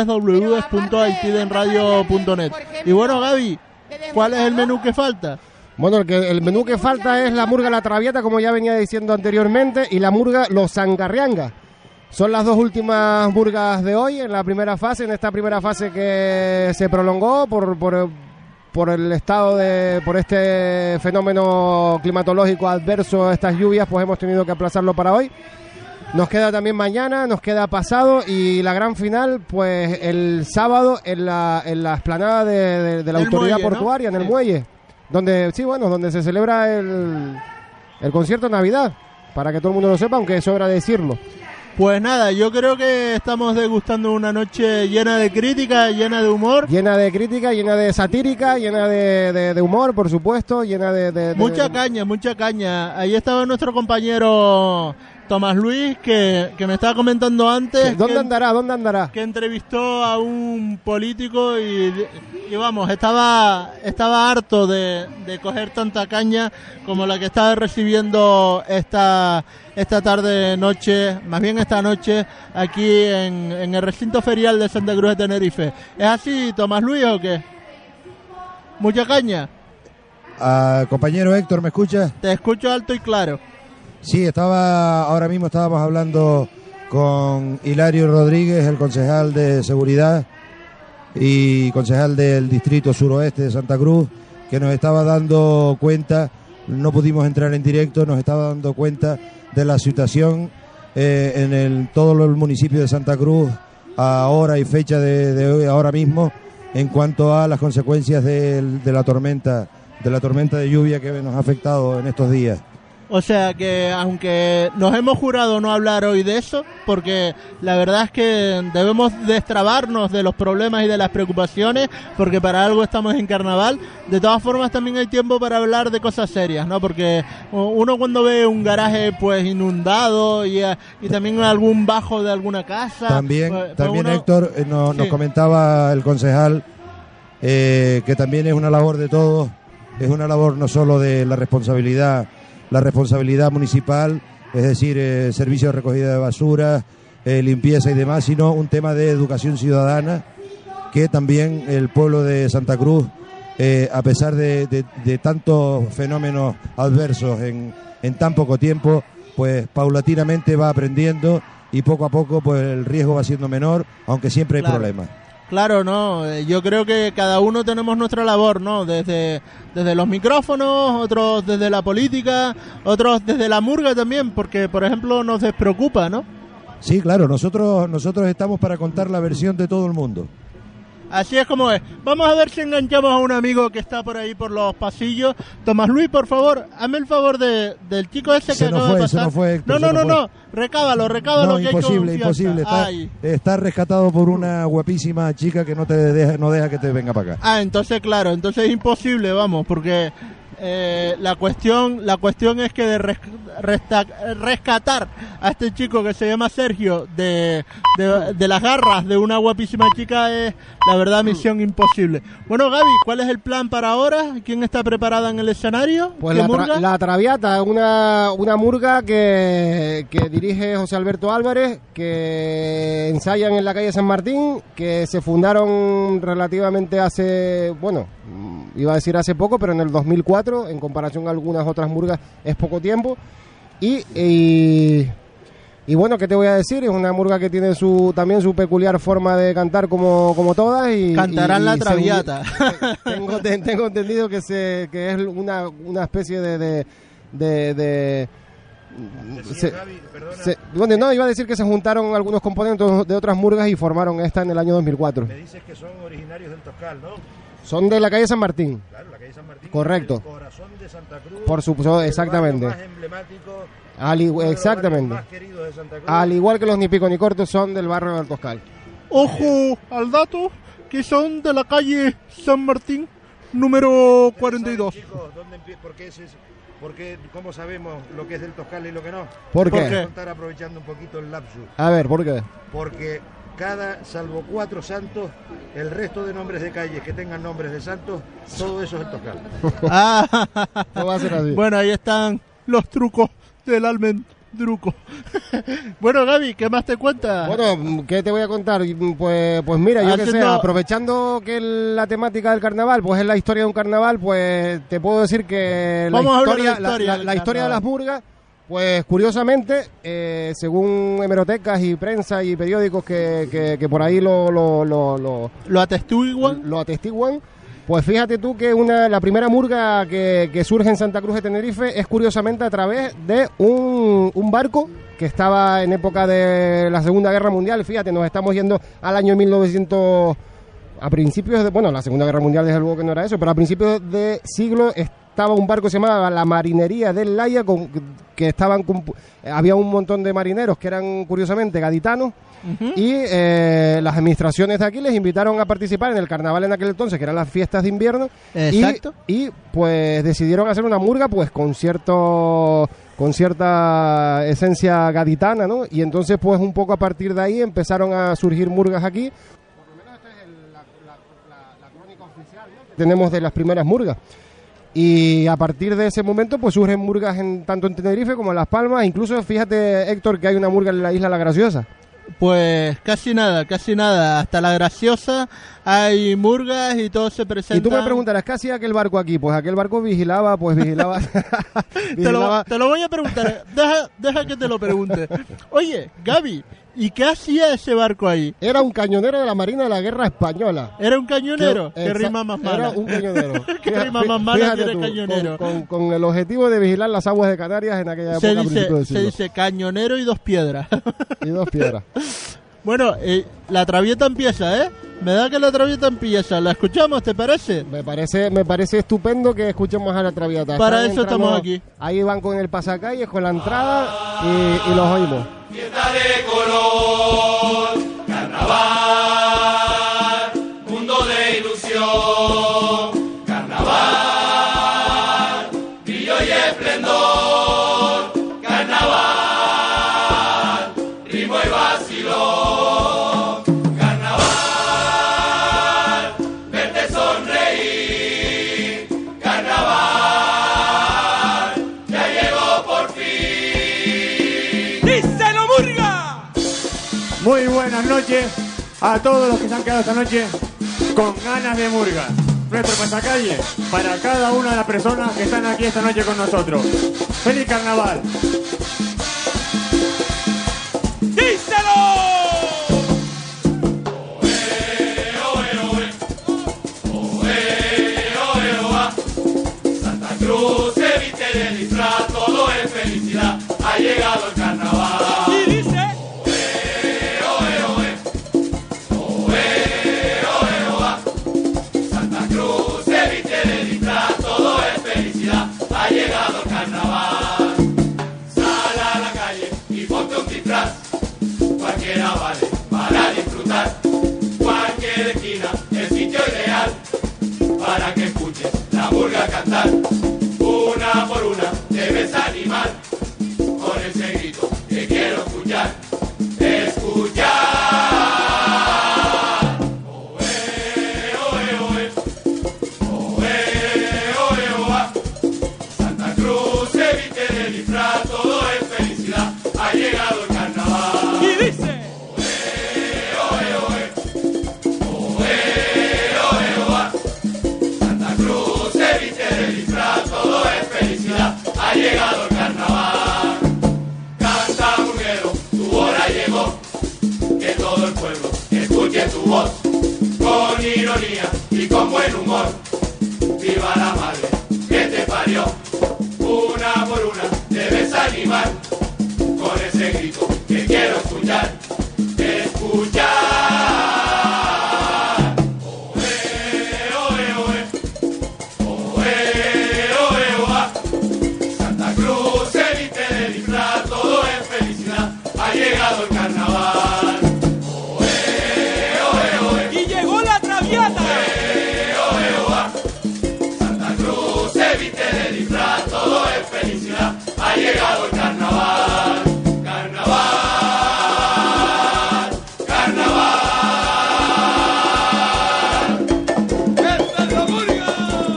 www.haitidenradio.net. Y bueno, Gaby, ¿cuál es el menú que falta? Bueno, el menú que falta es la murga La Traviata, como ya venía diciendo anteriormente, y la murga Los Sangarrianga. Son las dos últimas murgas de hoy en esta primera fase que se prolongó por el estado por este fenómeno climatológico adverso, estas lluvias, pues hemos tenido que aplazarlo para hoy. Nos queda también mañana, nos queda pasado y la gran final, pues el sábado en la explanada de la autoridad muelle, portuaria, ¿no? en el muelle. Donde se celebra el concierto de Navidad, para que todo el mundo lo sepa, aunque sobra decirlo. Pues nada, yo creo que estamos degustando una noche llena de crítica, llena de humor. Llena de crítica, llena de satírica, llena de humor, por supuesto, llena de mucha caña. Ahí estaba nuestro compañero Tomás Luis, que me estaba comentando antes. ¿Dónde andará? Que entrevistó a un político y vamos, estaba harto de coger tanta caña como la que estaba recibiendo esta tarde-noche, más bien esta noche, aquí en el recinto ferial de Santa Cruz de Tenerife. ¿Es así, Tomás Luis, o qué? ¿Mucha caña? Compañero Héctor, ¿me escuchas? Te escucho alto y claro. Sí, ahora mismo estábamos hablando con Hilario Rodríguez, el concejal de Seguridad y concejal del Distrito Suroeste de Santa Cruz, que nos estaba dando cuenta, no pudimos entrar en directo, nos estaba dando cuenta de la situación en todos los municipios de Santa Cruz a hora y fecha de hoy, ahora mismo, en cuanto a las consecuencias de la tormenta de lluvia que nos ha afectado en estos días. O sea que aunque nos hemos jurado no hablar hoy de eso, porque la verdad es que debemos destrabarnos de los problemas y de las preocupaciones, porque para algo estamos en carnaval, de todas formas también hay tiempo para hablar de cosas serias, ¿no? Porque uno cuando ve un garaje pues inundado y también algún bajo de alguna casa... También uno... Héctor, nos comentaba el concejal que también es una labor de todos, es una labor no solo de la responsabilidad municipal, es decir, servicio de recogida de basura, limpieza y demás, sino un tema de educación ciudadana que también el pueblo de Santa Cruz, a pesar de tantos fenómenos adversos en tan poco tiempo, pues paulatinamente va aprendiendo y poco a poco pues el riesgo va siendo menor, aunque siempre hay Claro. problemas. Claro, no, yo creo que cada uno tenemos nuestra labor, ¿no? Desde los micrófonos, otros desde la política, otros desde la murga también, porque, por ejemplo, nos despreocupa, ¿no? Sí, claro, nosotros estamos para contar la versión de todo el mundo. Así es como es. Vamos a ver si enganchamos a un amigo que está por ahí por los pasillos. Tomás Luis, por favor, hazme el favor del chico ese que acaba de pasar. Se nos fue, Héctor, No, recábalo, No, que hay imposible. Ay. Está rescatado por una guapísima chica que no deja que te venga para acá. Entonces claro, entonces es imposible, vamos, porque la cuestión es que de rescatar a este chico que se llama Sergio de las garras de una guapísima chica es, la verdad, misión imposible. Bueno, Gaby, ¿cuál es el plan para ahora? ¿Quién está preparada en el escenario? Pues ¿Qué murga? la Traviata, una murga que dirige José Alberto Álvarez, que ensayan en la calle San Martín, que se fundaron relativamente iba a decir hace poco, pero en el 2004, en comparación a algunas otras murgas, es poco tiempo. Y bueno, ¿qué te voy a decir? Es una murga que tiene también su peculiar forma de cantar como todas. Cantarán la Traviata. Tengo entendido que es una especie no, iba a decir que se juntaron algunos componentes de otras murgas y formaron esta en el año 2004. Me dices que son originarios del Toscal, ¿no? Son de la calle San Martín. Claro, la calle San Martín. Correcto. El corazón de Santa Cruz. Por supuesto, exactamente. El barrio más emblemático. Exactamente. Más queridos de Santa Cruz. Al igual que los ni pico ni cortos son del barrio del Toscal. Ojo al dato, que son de la calle San Martín, número 42. Chicos, ¿por qué, cómo sabemos lo que es del Toscal y lo que no? ¿Por qué? Voy a estar aprovechando un poquito el lapsus. A ver, ¿por qué? Porque salvo 4 santos, el resto de nombres de calles que tengan nombres de santos, todo eso es el Toscal. No va a ser así. Bueno, ahí están los trucos del almendruco. Bueno, Gaby, ¿qué más te cuentas? Bueno, ¿qué te voy a contar? Pues mira, yo que sé, aprovechando que la temática del carnaval pues es la historia de un carnaval, pues te puedo decir que la historia de las murgas, pues curiosamente, según hemerotecas y prensa y periódicos que por ahí lo atestiguan, pues fíjate tú que la primera murga que surge en Santa Cruz de Tenerife es curiosamente a través de un barco que estaba en época de la Segunda Guerra Mundial. Fíjate, nos estamos yendo al año 1900, a principios de, la Segunda Guerra Mundial desde luego que no era eso, pero a principios de siglo estaba un barco que se llamaba la Marinería del Laya, había un montón de marineros que eran curiosamente gaditanos. Y las administraciones de aquí les invitaron a participar en el carnaval en aquel entonces, que eran las fiestas de invierno. Exacto. Y pues decidieron hacer una murga pues con cierta esencia gaditana, ¿no? Y entonces pues un poco a partir de ahí empezaron a surgir murgas aquí. Por lo menos esta es la crónica oficial, ¿no?, tenemos de las primeras murgas. Y a partir de ese momento pues surgen murgas tanto en Tenerife como en Las Palmas. Incluso fíjate, Héctor, que hay una murga en la isla La Graciosa. Pues casi nada, hasta La Graciosa hay murgas y todo se presenta. Y tú me preguntarás, ¿qué hacía aquel barco aquí? Pues aquel barco vigilaba. Te lo voy a preguntar, deja que te lo pregunte. Oye, Gaby, ¿y qué hacía ese barco ahí? Era un cañonero de la Marina de la Guerra Española. ¿Era un cañonero? ¿Qué rima más mala? Era un cañonero. ¿Qué rima más mala tiene cañonero? Con el objetivo de vigilar las aguas de Canarias en aquella época. Se dice cañonero y 2 piedras. Y 2 piedras. Bueno, la Traviata empieza, ¿eh? Me da que la Traviata empieza. ¿La escuchamos, te parece? Me parece estupendo que escuchemos a la Traviata. Para eso estamos aquí. Ahí van con el pasacalles, con la entrada y los oímos. Fiesta de color, carnaval, mundo de ilusión, carnaval, brillo y esplendor, carnaval, ritmo y vacilón, carnaval, verte sonreír, carnaval, ya llegó por fin. ¡Díselo, murga! Muy buenas noches a todos los que se han quedado esta noche con ganas de murga. Nuestro pasacalle para cada una de las personas que están aquí esta noche con nosotros. ¡Feliz carnaval! ¡Díselo! de disfraz, todo es felicidad, ha llegado el carnaval. Y dice: Santa Cruz se viste de disfraz, todo es felicidad, ha llegado el carnaval. Sal a la calle y ponte un disfraz, cualquiera vale para disfrutar. Cualquier esquina es sitio ideal para que escuches la murga cantar. Una por una debes animar con ese grito que quiero escuchar. Escuchar. Oe, oe, oe. Oe, oe, oa. Santa Cruz se viste de disfraz, todo es felicidad, ha llegado el carnaval. Y dice: oe, oe, oe. Oe, oe, oa. Santa Cruz se viste de disfraz, todo es felicidad, ha llegado el carnaval. Canta murguero, tu hora llegó, que todo el pueblo escuche tu voz, con ironía y con buen humor. Viva la madre que te parió, una por una debes animar con ese grito que quiero escuchar. Escuchar. Oe, oe, oe. Oe, oe, oa. Santa Cruz se viste de disfraz, todo es felicidad, ha llegado el carnaval. Oe, oe, oe. Y llegó la Traviata. Oe, oe, oa. Santa Cruz se viste de disfraz, todo es felicidad, ha llegado el carnaval. Carnaval. Carnaval. ¡Esta es la murga!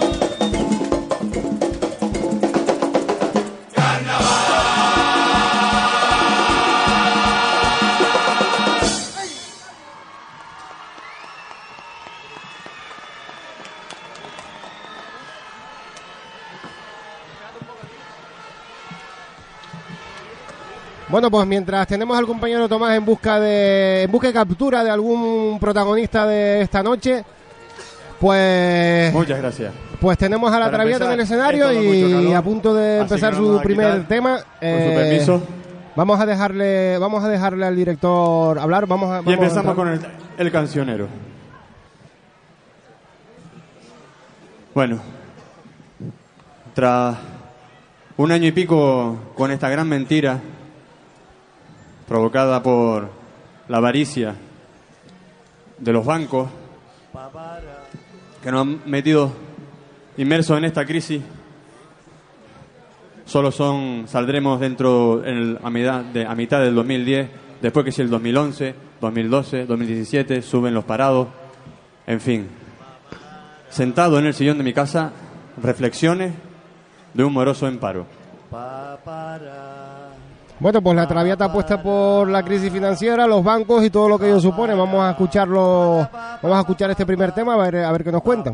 Bueno, pues mientras tenemos al compañero Tomás en busca de captura de algún protagonista de esta noche, pues muchas gracias. Pues tenemos a la Para Traviata en el empezar, escenario es todo mucho y calor, a punto de así empezar que su vamos a primer quitar, tema. con su permiso. Vamos a dejarle al director hablar. Y empezamos con el cancionero. Bueno, tras un año y pico con esta gran mentira provocada por la avaricia de los bancos que nos han metido inmersos en esta crisis, saldremos dentro a mitad del 2010, después que si el 2011, 2012, 2017 suben los parados, en fin. Sentado en el sillón de mi casa, reflexiones de un moroso en paro. Bueno, pues la Traviata apuesta por la crisis financiera, los bancos y todo lo que ello supone. Vamos a escuchar este primer tema, a ver qué nos cuentan.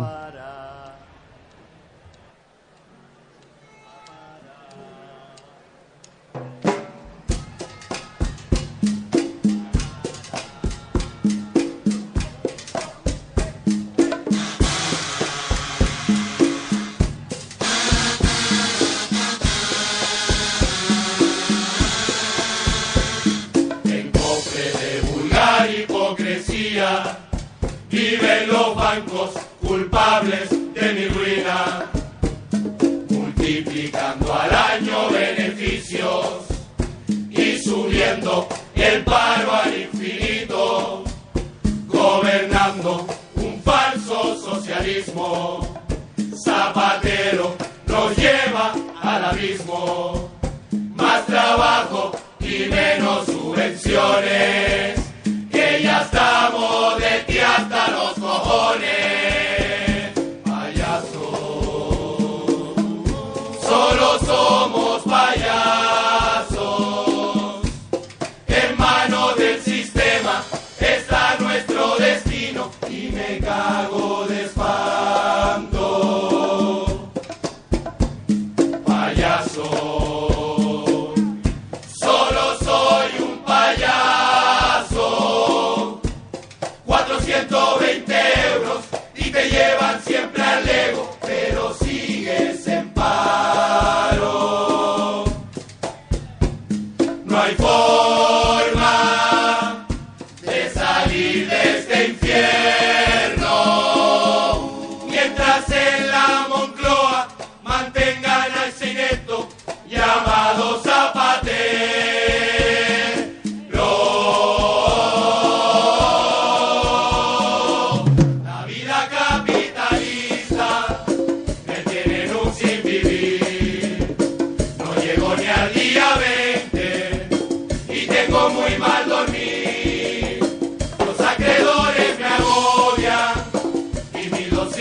Viven los bancos culpables de mi ruina, multiplicando al año beneficios y subiendo el paro al infinito, gobernando un falso socialismo. Zapatero nos lleva al abismo, más trabajo y menos subvenciones, que ya estamos de ti hasta los cojones. Payaso, solo somos payasos, en manos del sistema está nuestro destino y me cago de espanto. Payaso, solo soy un payaso, 420 euros y te llevan siempre al Lego, pero sigues en paro.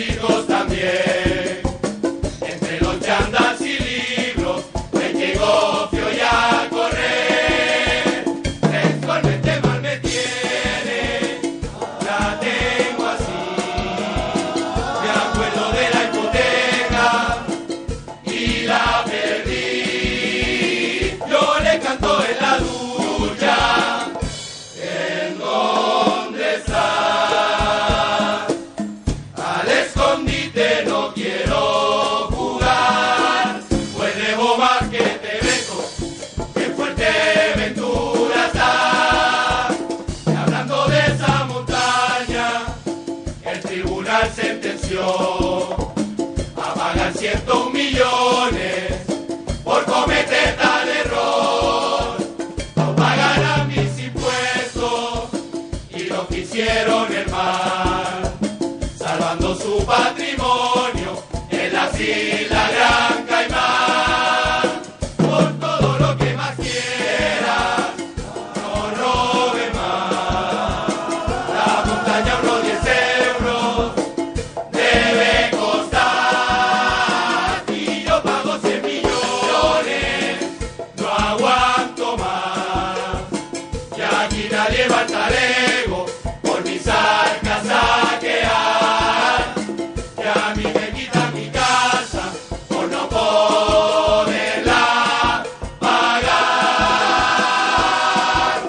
chicos también. Entre los chandas y libros, me llegó fio y a correr. Sexualmente mal me tiene, la tengo así. Me acuerdo de la hipoteca y la perdí. Yo le canto en la ducha, ¿en dónde está? Al escondite no quiero jugar, pues debo más que te beso, que Fuerteventura está. Y hablando de esa montaña, el tribunal sentenció a pagar 101 millones por cometer tal error. No pagarán mis impuestos y lo que hicieron el mal, salvando su patrimonio en las Islas Gran Caimán. Por todo lo que más quieras, no robe más. La montaña unos 10 euros debe costar y yo pago 100 millones, no aguanto más. Y aquí nadie va al talego por mis arcas saquear. Que a mí me quitan mi casa por no poderla pagar.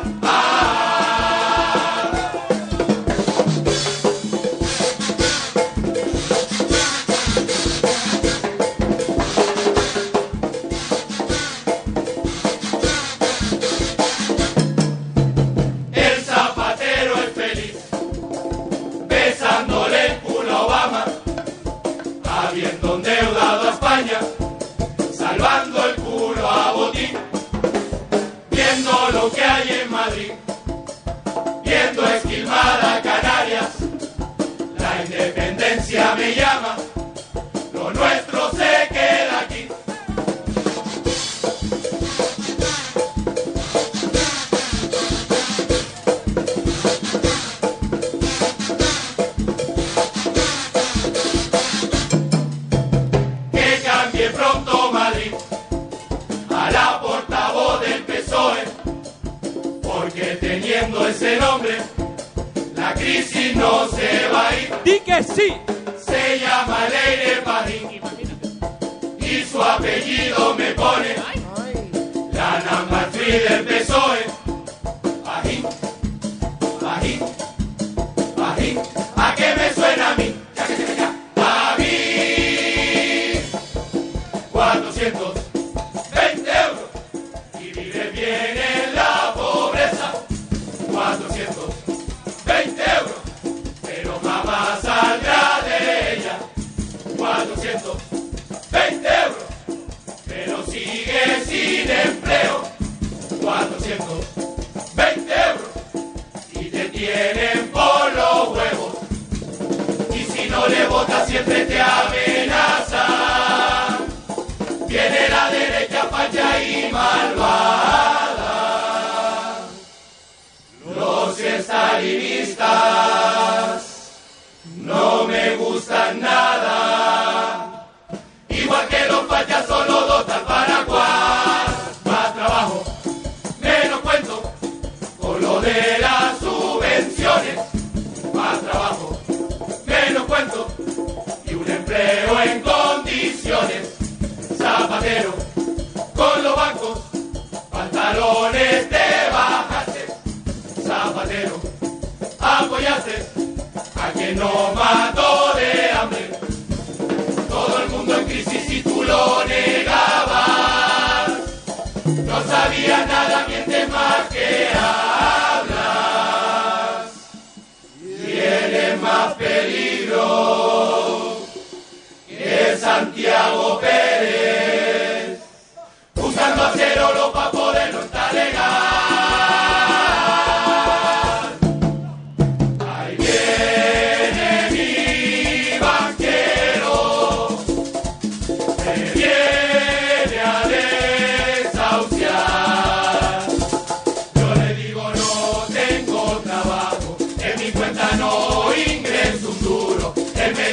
El zapatero es feliz besándole el culo a Obama, habiendo endeudado a España, salvando el culo a Botín, viendo lo que hay en Madrid, viendo esquilmada Canarias. La independencia me llama, lo nuestro se queda aquí. Que cambie pronto Madrid a la portavoz del PSOE, porque teniendo ese nombre la crisis no se va a ir. ¡Di que sí! Se llama Leire Padín y su apellido me pone la number 3 del PSOE. Pajín, pajín, pajín, ¿a qué me suena a mí? Ya, ya, ya, ya. A mí 420 euros y vive bien en la pobreza. 420 euros, pero jamás saldrá de ella. 420 euros, pero sigue sin empleo. 420 euros y te tienen por los huevos. Y si no le votas siempre te amenazan. Viene la derecha facha y malvada. Los estalinistas no me gustan nada. Igual que los fachas solo dotan Paraguay. Más trabajo, menos cuento con lo de las subvenciones. Más trabajo, menos cuento y un empleo en condiciones. Zapatero, con los bancos, pantalones te bajaste. Zapatero, apoyaste a quien no mató de hambre. Todo el mundo en crisis y tú lo negabas. No sabías nada, mientes más que hablas. Tienes más peligro que Santiago Pérez, buscando hacer oro para poder no estar legal. Ahí viene mi banquero, me viene a desahuciar. Yo le digo no tengo trabajo, en mi cuenta no ingreso un duro. Él me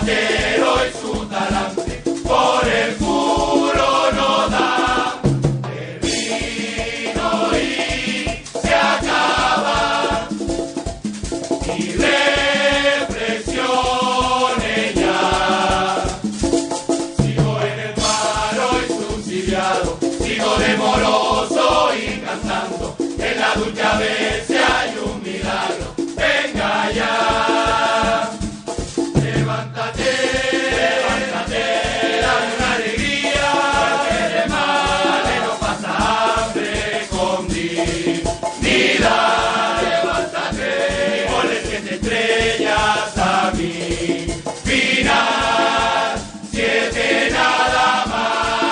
zapatero y su talante, por el culo no da. Termino y se acaba, y reflexiones ya. Sigo en el paro y subsidiado, sigo demoroso y cantando, en la ducha a veces hay un milagro. Venga ya, levántate, levántate, dame una alegría, que de males no pasa hambre con dignidad. Levántate, y ponle 7 estrellas a mi final, 7 nada más.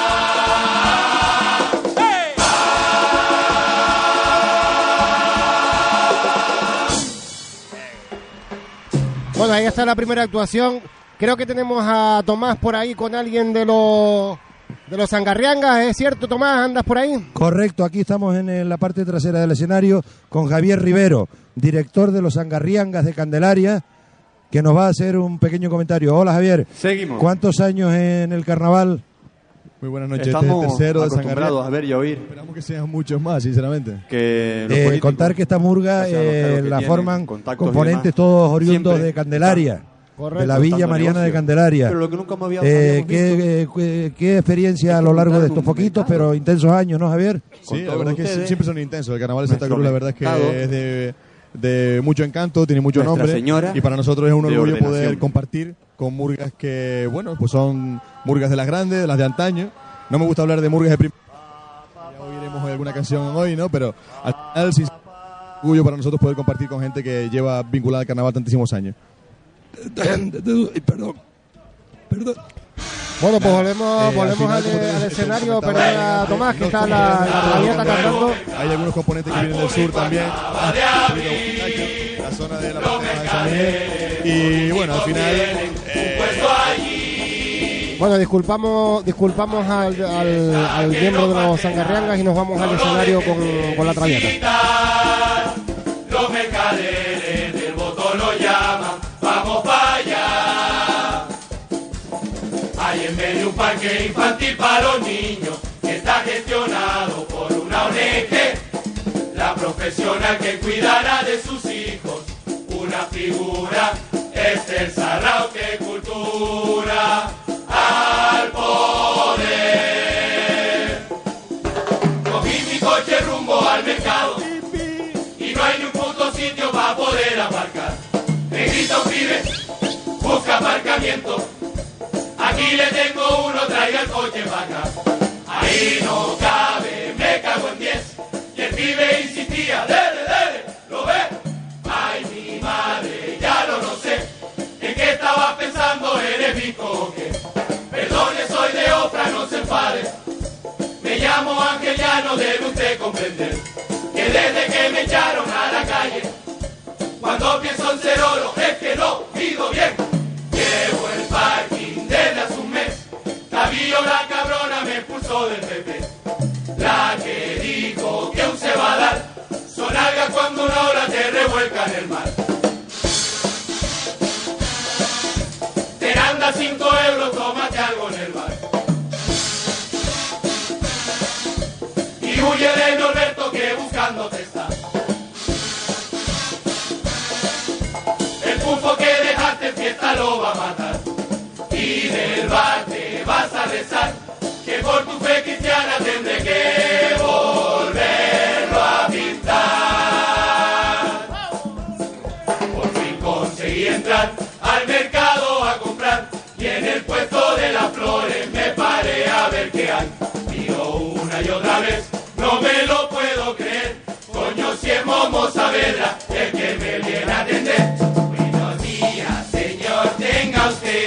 Bueno, ahí está la primera actuación. Creo que tenemos a Tomás por ahí con alguien de los Sangarriangas. ¿Es cierto, Tomás? ¿Andas por ahí? Correcto, aquí estamos en la parte trasera del escenario con Javier Rivero, director de los Sangarriangas de Candelaria, que nos va a hacer un pequeño comentario. Hola, Javier. Seguimos. ¿Cuántos años en el carnaval? Muy buenas noches. Estamos este tercero de acostumbrados a ver y a oír. Esperamos que sean muchos más, sinceramente. Que los políticos, contar que esta murga gracias a los cargos que la tienen, forman contactos componentes y demás, todos oriundos siempre de Candelaria, Correcto, de la Villa tanto Mariana de negocio. Candelaria. Pero lo que nunca habíamos ¿Qué experiencia a lo largo de estos poquitos pero intensos años, no, Javier? Sí, la verdad es que siempre son intensos. El carnaval de Santa Cruz, la verdad es que es de mucho encanto, tiene mucho Nuestra nombre. Señora Y para nosotros es un de orgullo ordenación. poder compartir con murgas que, bueno, pues son murgas de las grandes, de las de antaño. No me gusta hablar de murgas de primera. Ya oiremos alguna canción hoy, ¿no? Pero al final sí es un orgullo para nosotros poder compartir con gente que lleva vinculada al carnaval tantísimos años. Perdón. Bueno, pues volvemos al escenario, pero a Tomás, que está la rabieta cantando. Hay algunos componentes que vienen del sur también, la zona de la parte de San Miguel. Y bueno, al final... Bueno, disculpamos al miembro de los Sangarriangas y nos vamos al escenario con la traviata. Los mercaderes del voto lo llaman, vamos para allá. Hay en medio un parque infantil para los niños que está gestionado por una ONG. La profesional que cuidará de sus hijos, una figura, es el Sarrao que cultura al poder. Cogí mi coche rumbo al mercado y no hay ni un puto sitio para poder aparcar. Me grita un pibe, busca aparcamiento. Aquí le tengo uno, traiga el coche para acá. Ahí no cabe, me cago en 10. Y el pibe insistía, dele, ¿lo ve? Ay, mi madre, ya no sé. ¿En qué estaba pensando? ¿Eres bico o qué? Perdone, soy de Ofra, no se enfade. Me llamo Ángel, ya no debe usted comprender que desde que me echaron a la calle, cuando pienso en ser oro, es que no pido bien. Llevo el parking desde hace un mes. La viola cabrona me expulsó del PP. La que dijo que aún se va a dar, son algas cuando una ola te revuelca en el mar. Te anda 5 euros, tómate algo en el bar. Y huye de Norberto que buscándote está. El pufo que dejaste en fiesta lo va a matar. Y del bar te vas a rezar, que por tu fe cristiana tendré que volverlo a pintar. Por fin conseguí entrar al mercado a comprar, y en el puesto de las flores me paré a ver qué hay. Miro una y otra vez, no me lo puedo creer. Coño, si es Momo Saavedra el que me viene a atender. Buenos días, señor, tenga usted.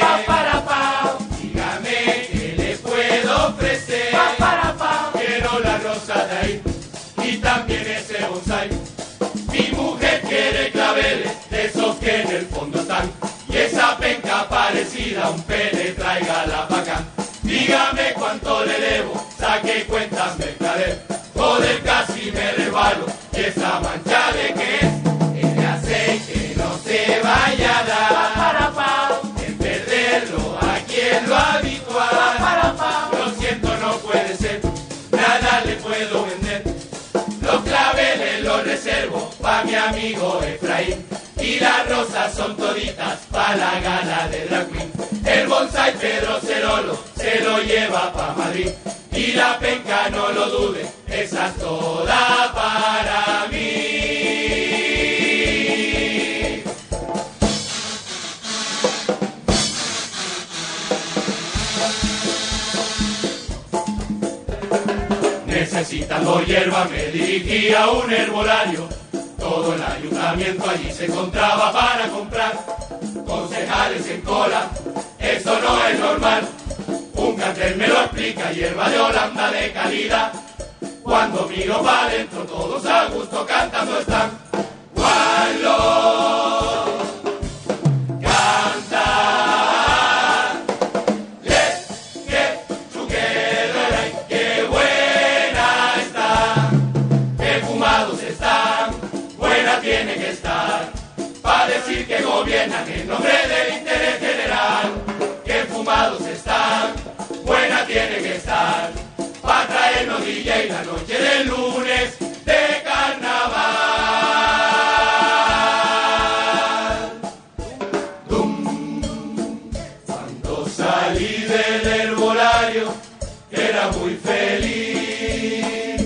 Dígame qué le puedo ofrecer. Quiero la rosa de ahí y también ese bonsai. Mi mujer quiere claveles de esos que en el fondo están, y esa penca parecida a un pene, tráigala pa' acá. Dígame cuánto le debo, saque cuentas mercader. Joder, casi me resbalo, y esa mancha de que es de aceite no se vaya a dar. En perder amigo Efraín. Y las rosas son toditas pa' la gala de Drag Queen. El bonsai Pedro Cerolo se lo lleva pa' Madrid. Y la penca, no lo dude, esa es toda para mí. Necesitando hierba me dirigí a un herbolario. Todo el ayuntamiento allí se encontraba para comprar. Concejales en cola, eso no es normal. Un cartel me lo explica, hierba de Holanda de calidad. Cuando miro para adentro todos a gusto cantando están. One Love, canta, let's get together, ay, qué buena está, qué fumados están, buena tiene que estar, para decir que gobiernan en nombre del interés general, qué fumados están, buena tiene que estar, para traernos DJ la noche del lunes de carnaval. Cuando salí del herbolario era muy feliz.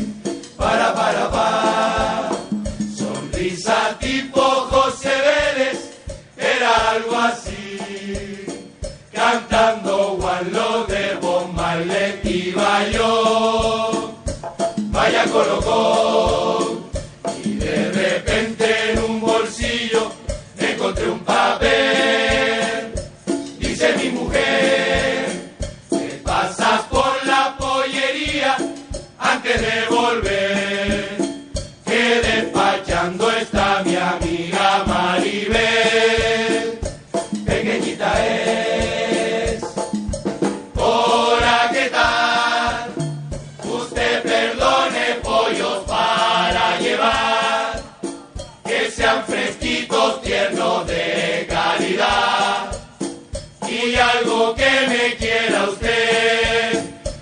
Pa. Sonrisa tipo José Vélez, era algo así. Cantando One Love de Bob Marley iba yo. Vaya colocón. Y de repente en un bolsillo encontré un papel. Dice mi mujer, te pasas por la pollería antes de volver, que despachando está mi amiga Maribel. Pequeñita es, hola, ¿qué tal? Usted perdone pollos para llevar, que sean fresquitos, tiernos, de calidad. Y algo que me quiera usted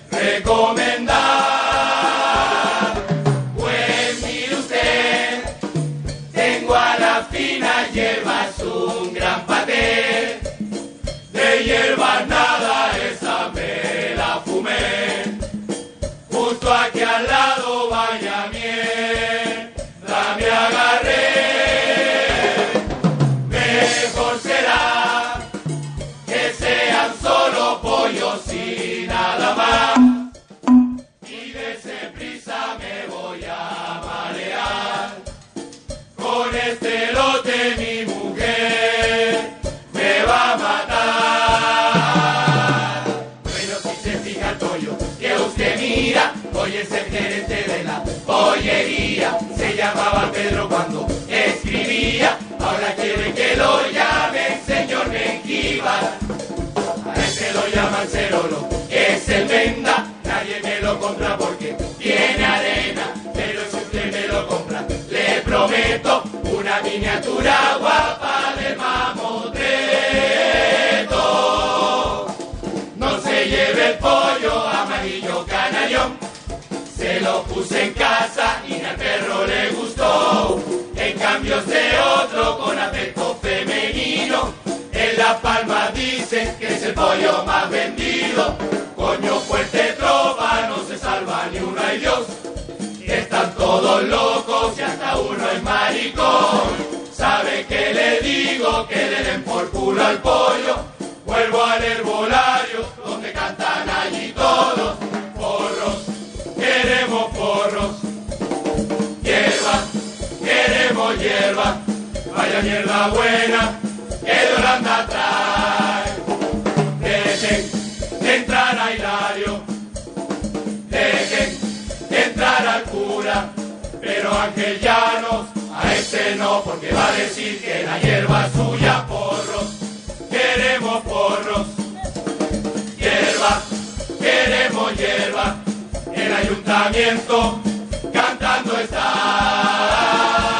recomendar. Pues mire usted, tengo a la fina hierba, es un gran paté. De hierbas nada, esa me la fumé. Justo aquí al lado vaya mierda me agarré. Mejor será que sean solo pollos y nada más. Y dese prisa me voy a marear. Con este lote mi mujer me va a matar. Bueno, si se fija el pollo que usted mira, hoy es el gerente de la pollería. Se llamaba Pedro cuando escribía, ahora quiere que lo llamen señor Mengíbar. A ese lo llaman Cerolo, que es el venda. Nadie me lo compra porque tiene arena, pero si usted me lo compra, le prometo una miniatura guapa de mamotreto. No se lleve el pollo amarillo canallón, se lo puse en casa y al perro le gustó. En cambio es de otro con aspecto femenino, en La Palma dicen que es el pollo más vendido. Coño fuerte tropa, no se salva ni uno, ay Dios. Están todos locos y hasta uno es maricón. ¿Sabe qué le digo? Que le den por culo al pollo. Vuelvo al herbolario donde cantan allí todos. Porros, queremos porros. Hierba, queremos hierba. Vaya mierda buena que de Holanda trae. Dejen de entrar a Hilario, dejen de entrar al cura, pero Ángel Llanos a ese no, porque va a decir que la hierba es suya. Porros, queremos porros. Hierba, queremos hierba. El ayuntamiento cantando está.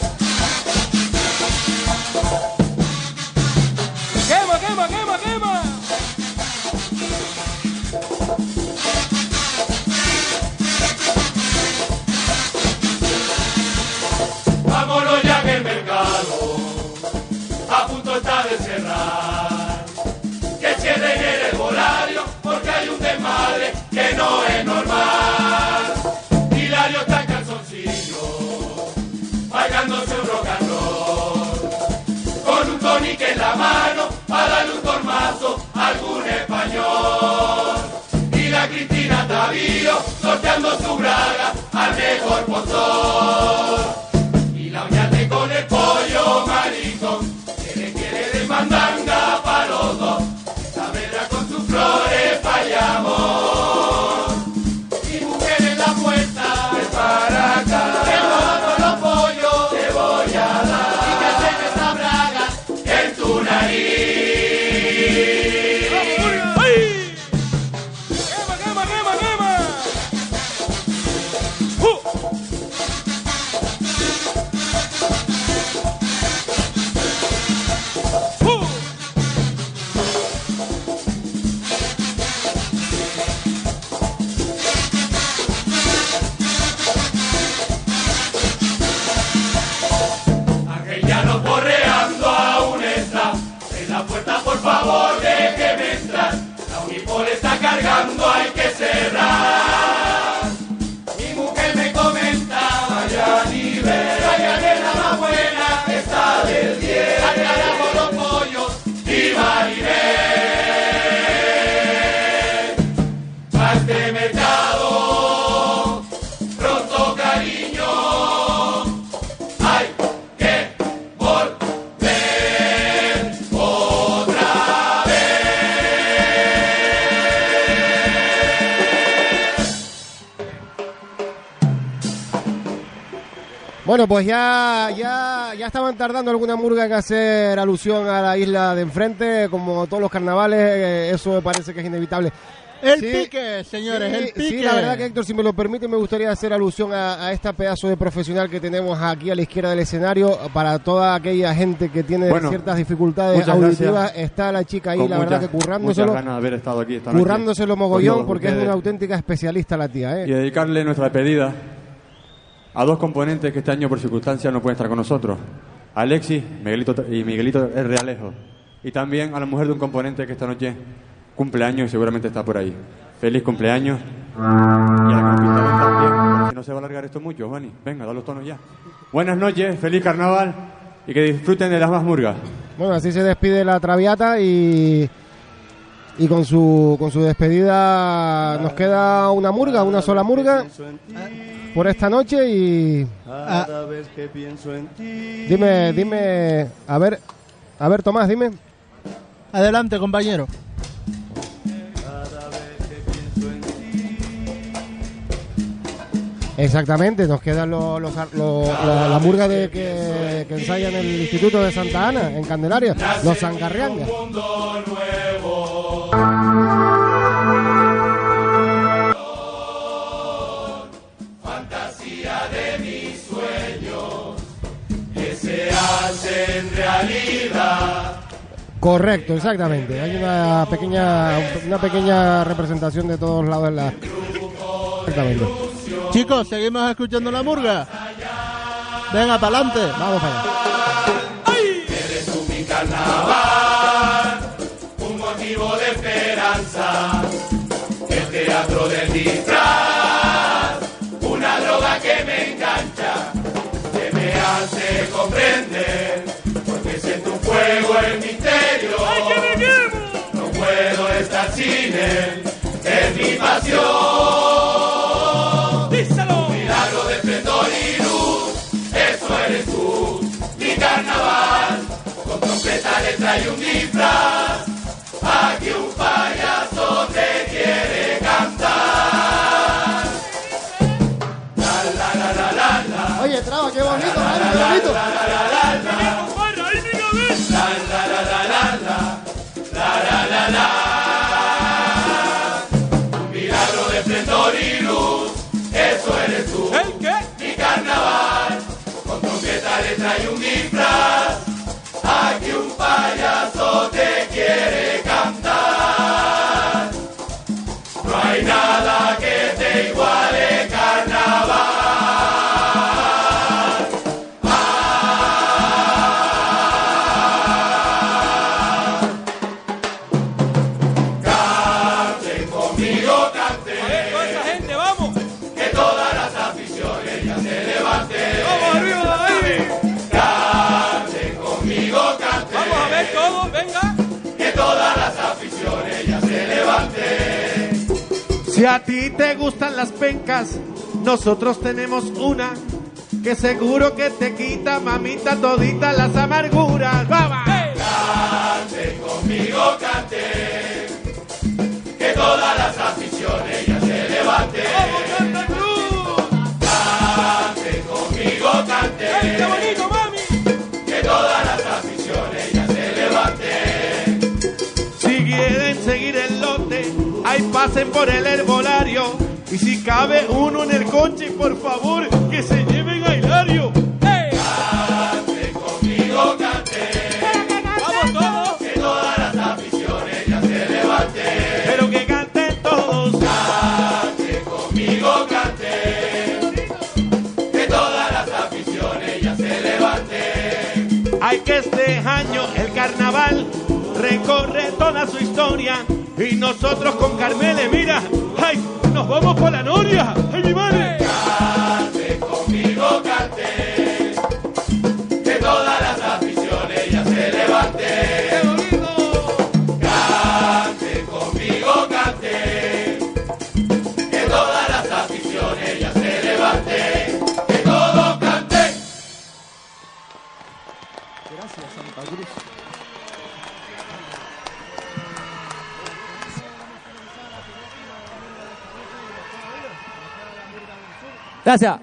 ¡Quema, quema, quema, quema! mandar que cierren el herbolario porque hay un desmadre que no es normal. Hilario está en calzoncillo, bailándose un rock and roll, con un tonique en la mano para darle un tormazo a algún español. Y la Cristina Tavío sorteando su braga al mejor pozor. Y la Oñate con el pollo maricón que le quiere de mandanga pa' los dos. Saavedra con sus flores pa' amor. Y mujer en la puerta, ven para acá. Que con los pollos te voy a dar. Y que hacen esa braga en tu nariz. Angeliano porreando aún está en la puerta, por favor déjeme entrar. La Unipol está cargando, hay que cerrar. Mi mujer me comenta, vaya nivel, vaya nena más buena, está del 10. Al carajo los pollos y Maribel. A este mercado, pronto cariño, hay que volver otra vez. Bueno, pues ya estaban tardando alguna murga en hacer alusión a la isla de enfrente, como todos los carnavales, eso me parece que es inevitable. El pique, señores, el pique. Sí, la verdad que, Héctor, si me lo permite, me gustaría hacer alusión a esta pedazo de profesional que tenemos aquí a la izquierda del escenario. Para toda aquella gente que tiene ciertas dificultades auditivas, está la chica ahí, la verdad que currándoselo. Muchas ganas de haber estado aquí esta noche. Currándoselo mogollón, porque es una auténtica especialista la tía, Y dedicarle nuestra despedida a dos componentes que este año por circunstancias no pueden estar con nosotros. Alexis Miguelito el Realejo. Y también a la mujer de un componente que esta noche cumpleaños y seguramente está por ahí. Feliz cumpleaños. Y a la conquistadora también. Si no se va a alargar esto mucho, Juani. Venga, da los tonos ya. Buenas noches, feliz carnaval y que disfruten de las más murgas. Bueno, así se despide la Traviata y con su despedida nos queda una murga, una sola murga por esta noche y dime, a ver Tomás, dime. Adelante, compañero. Exactamente, nos quedan la murga que ensayan en el Instituto de Santa Ana, en Candelaria, los Sangarriangas. Fantasía de mis sueños que se hacen realidad. Correcto, exactamente. Hay una pequeña representación de todos lados en la. Exactamente. Chicos, seguimos escuchando la murga. Venga, para adelante. Vamos para allá. Eres tú mi carnaval, un motivo de esperanza. El teatro del disfraz, una droga que me engancha, que me hace comprender, porque siento un fuego en mi interior. No puedo estar sin él, es mi pasión. Milagro de esplendor y luz, eso eres tú, mi carnaval. Con trompeta, letra y un disfraz, aquí un payaso te quiere cantar. La la la la la la. Oye, Traba, qué bonito, qué bonito. La la la la la. La la la la la la. La la la la. Un milagro de esplendor y luz, eso eres tú. ¿El qué? Mi carnaval, con trompeta, letra y un disfraz, aquí un payaso te quiere cantar. No hay nada que te iguale, carnaval. Si a ti te gustan las pencas, nosotros tenemos una que seguro que te quita, mamita, todita las amarguras. ¡Vamos! Cante conmigo, cante, que todas las aficiones ya se levanten. Cante conmigo, cante, ¡qué bonito, mami! que todas las aficiones ya se levanten. Si quieren seguir el lote, ahí pasen por el herbolario. Y si cabe uno en el coche, por favor, que se lleven a Hilario. Cante conmigo, cante, ¡vamos todos! que todas las aficiones ya se levanten. Pero que canten todos. Cante conmigo, cante, que todas las aficiones ya se levanten. Hay que este año el carnaval recorre toda su historia. Y nosotros con Carmele, mira, ¡ay! ¡Nos vamos por la noria! ¡Ay, mi madre! Cante conmigo, cante, que todas las aficiones ya se levanten. Cante conmigo, cante, que todas las aficiones ya se levanten. Que todos canten. Gracias, Santa Cruz. Gracias.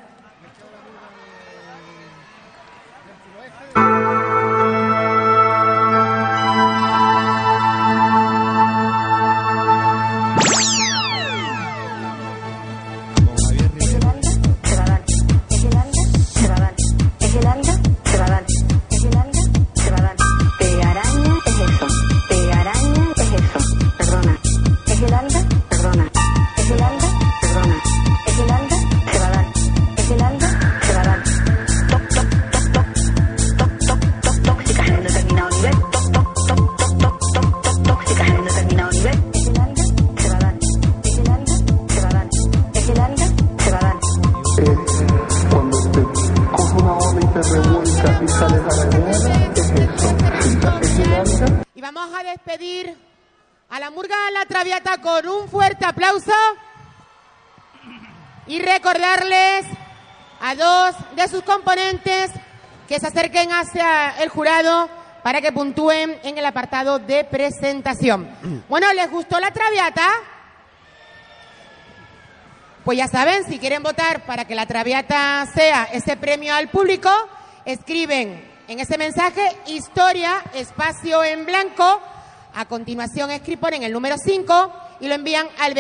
Y vamos a despedir a la Murga La Traviata con un fuerte aplauso y recordarles a dos de sus componentes que se acerquen hacia el jurado para que puntúen en el apartado de presentación. Bueno, ¿les gustó La Traviata? Pues ya saben, si quieren votar para que La Traviata sea ese premio al público, escriben en ese mensaje historia, espacio en blanco, a continuación ponen el número 5 y lo envían al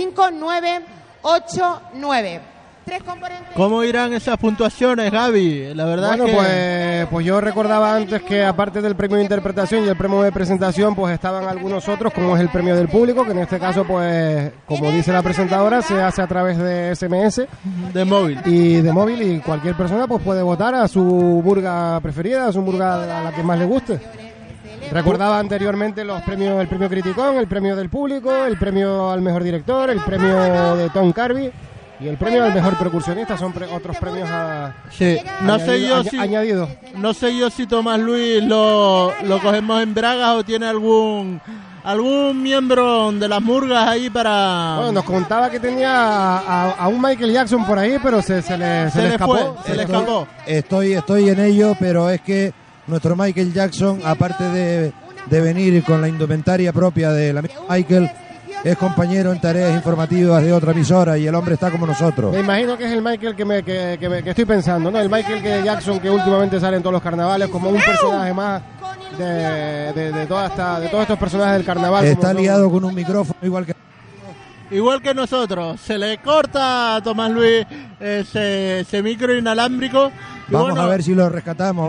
25989. Tres componentes. ¿Cómo irán esas puntuaciones, Gaby? La verdad bueno, que... pues yo recordaba antes que aparte del premio de interpretación y el premio de presentación, pues estaban algunos otros, como es el premio del público, que en este caso, pues, como dice la presentadora, se hace a través de SMS, de móvil. Y cualquier persona pues puede votar a su murga preferida, a su murga a la que más le guste. Recordaba anteriormente los premios, el premio Criticón, el premio del público, el premio al mejor director, el premio de Tom Carby y el premio al mejor percusionista. Son otros premios añadidos. No sé yo si Tomás Luis lo cogemos en bragas o tiene algún miembro de las murgas ahí para... Bueno, nos contaba que tenía a un Michael Jackson por ahí, pero se le escapó. Se le escapó. Estoy en ello, pero es que nuestro Michael Jackson, aparte de venir con la indumentaria propia de la Michael, es compañero en tareas informativas de otra emisora y el hombre está como nosotros. Me imagino que es el Michael que estoy pensando, ¿no? El Michael Jackson que últimamente sale en todos los carnavales como un personaje más de todos estos personajes del carnaval. Está liado con un micrófono igual que nosotros. Se le corta a Tomás Luis ese micro inalámbrico. Vamos a ver si lo rescatamos,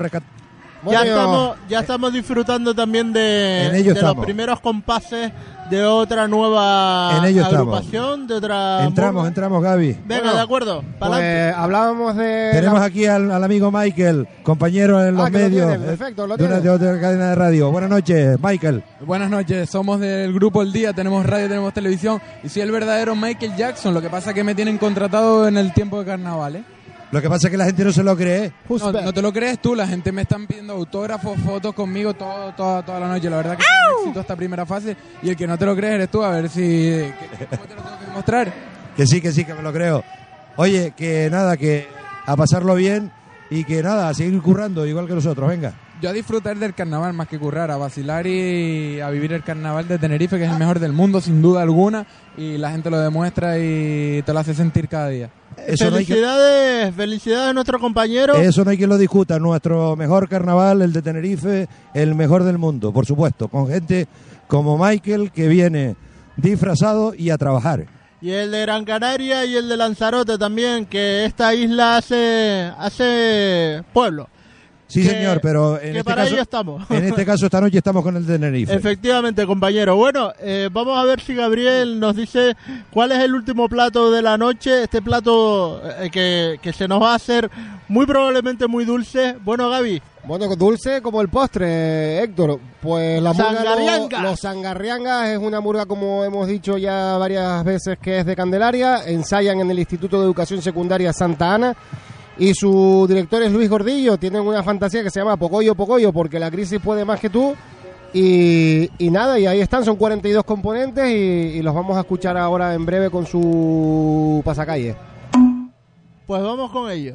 Ya estamos disfrutando también de los primeros compases de otra nueva agrupación, de otra... Entramos, Gaby. Venga, de acuerdo. Pues hablábamos de... Tenemos aquí al amigo Michael, compañero en los medios de otra cadena de radio. Buenas noches, Michael. Buenas noches, somos del grupo El Día, tenemos radio, tenemos televisión y soy el verdadero Michael Jackson. Lo que pasa es que me tienen contratado en el tiempo de carnaval, Lo que pasa es que la gente no se lo cree. No te lo crees tú, la gente me están pidiendo autógrafos, fotos conmigo toda la noche. La verdad que fue un éxito esta primera fase y el que no te lo crees eres tú, a ver si... ¿Cómo te lo tengo que demostrar? Que sí, que me lo creo. Oye, que nada, que a pasarlo bien y que nada, a seguir currando igual que nosotros, venga. Yo a disfrutar del carnaval más que currar, a vacilar y a vivir el carnaval de Tenerife, que es el mejor del mundo, sin duda alguna, y la gente lo demuestra y te lo hace sentir cada día. Felicidades a nuestro compañero. Eso no hay quien lo discuta. Nuestro mejor carnaval, el de Tenerife, el mejor del mundo, por supuesto, con gente como Michael que viene disfrazado y a trabajar. Y el de Gran Canaria y el de Lanzarote también, que esta isla hace pueblo. Sí, señor, pero en este caso estamos. En este caso esta noche estamos con el de Tenerife. Efectivamente, compañero. Bueno, vamos a ver si Gabriel nos dice cuál es el último plato de la noche. Este plato que se nos va a hacer muy probablemente muy dulce. Bueno, Gaby. Bueno, dulce como el postre, Héctor. Pues la murga, los sangarriangas es una murga, como hemos dicho ya varias veces, que es de Candelaria. Ensayan en el Instituto de Educación Secundaria Santa Ana. Y su director es Luis Gordillo. Tienen una fantasía que se llama Pocoyo, porque la crisis puede más que tú. Y nada, y ahí están, son 42 componentes y los vamos a escuchar ahora en breve con su pasacalle. Pues vamos con ellos.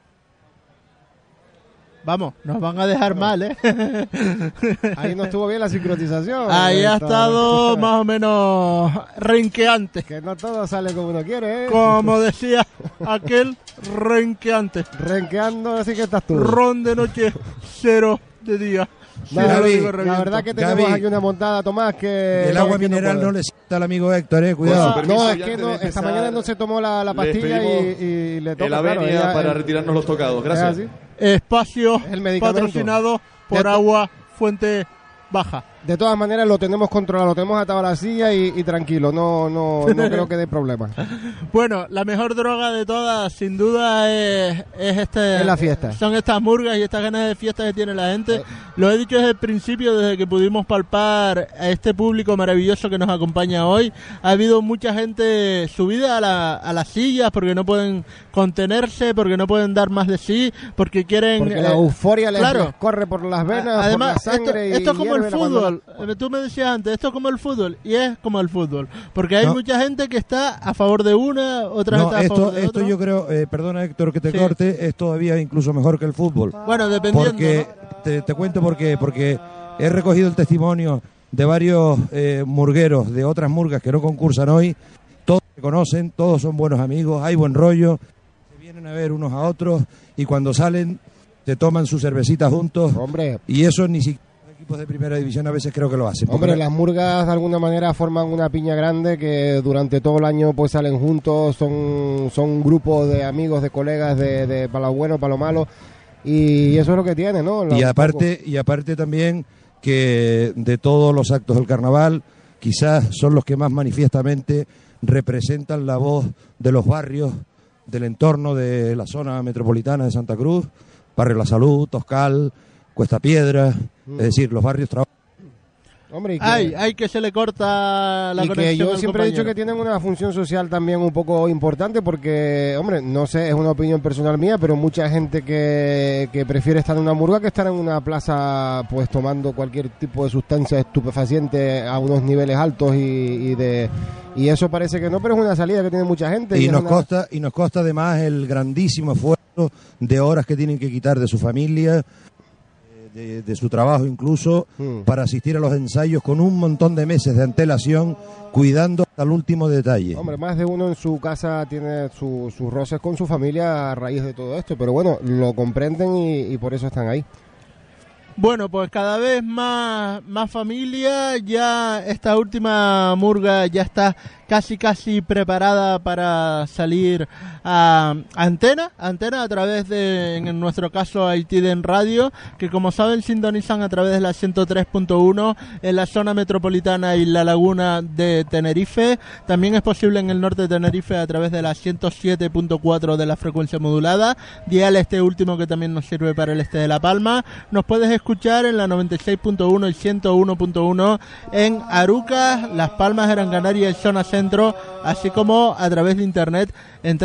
Vamos, nos van a dejar mal, ¿eh? Ahí no estuvo bien la sincronización. Ahí ha estado más o menos renqueante. Que no todo sale como uno quiere, ¿eh? Como decía aquel, renqueante. Renqueando, así que estás tú. Ron de noche, cero de día. Gaby, la verdad que tenemos aquí una montada, Tomás, que... El agua mineral no le sienta al amigo Héctor, cuidado. No, es que esta mañana no se tomó la pastilla y le toca... El avenia para retirarnos los tocados, gracias. Espacio patrocinado por Agua Fuente Baja. De todas maneras lo tenemos controlado, lo tenemos atado a la silla y tranquilo, no creo que dé problema. Bueno, la mejor droga de todas, sin duda, es la fiesta. Son estas murgas y estas ganas de fiesta que tiene la gente. Lo he dicho desde el principio, desde que pudimos palpar a este público maravilloso que nos acompaña hoy. Ha habido mucha gente subida a las sillas porque no pueden contenerse, porque no pueden dar más de sí, porque quieren... Porque la euforia les corre por las venas, además, por la sangre. Esto es como el fútbol. Tú me decías antes, esto es como el fútbol, y es como el fútbol, porque hay mucha gente que está a favor de una, otra está a favor de otra. Esto yo creo, perdona Héctor que te corte, es todavía incluso mejor que el fútbol. Bueno, dependiendo. Porque, ¿no? te cuento por qué, porque he recogido el testimonio de varios murgueros de otras murgas que no concursan hoy, todos se conocen, todos son buenos amigos, hay buen rollo, se vienen a ver unos a otros, y cuando salen te toman su cervecita juntos. Hombre. Y eso ni siquiera de primera división a veces creo que lo hacen. Hombre, las murgas de alguna manera forman una piña grande que durante todo el año pues salen juntos, son grupos de amigos, de colegas, de para lo bueno, para lo malo, y eso es lo que tiene, ¿no? Y aparte también que de todos los actos del carnaval quizás son los que más manifiestamente representan la voz de los barrios del entorno de la zona metropolitana de Santa Cruz, Barrio La Salud, Toscal, Cuesta Piedra, es decir, los barrios trabajan. Hombre, hay que se le corta la conexión. Que yo siempre he dicho que tienen una función social también un poco importante porque, hombre, no sé, es una opinión personal mía, pero mucha gente que prefiere estar en una murga que estar en una plaza pues tomando cualquier tipo de sustancia estupefaciente a unos niveles altos y eso parece que no, pero es una salida que tiene mucha gente. Y nos consta además el grandísimo esfuerzo de horas que tienen que quitar de su familia, de su trabajo incluso, para asistir a los ensayos con un montón de meses de antelación, cuidando hasta el último detalle. Hombre, más de uno en su casa tiene sus roces con su familia a raíz de todo esto, pero bueno, lo comprenden y por eso están ahí. Bueno, pues cada vez más familia, ya esta última murga ya está casi preparada para salir a antena a través de, en nuestro caso, Haitiden Radio, que como saben sintonizan a través de la 103.1 en la zona metropolitana y la laguna de Tenerife. También es posible en el norte de Tenerife a través de la 107.4 de la frecuencia modulada, dial este último que también nos sirve para el este de La Palma. Nos puedes escuchar en la 96.1 y 101.1 en Arucas, Las Palmas, Gran Canaria y zona centro, así como a través de internet en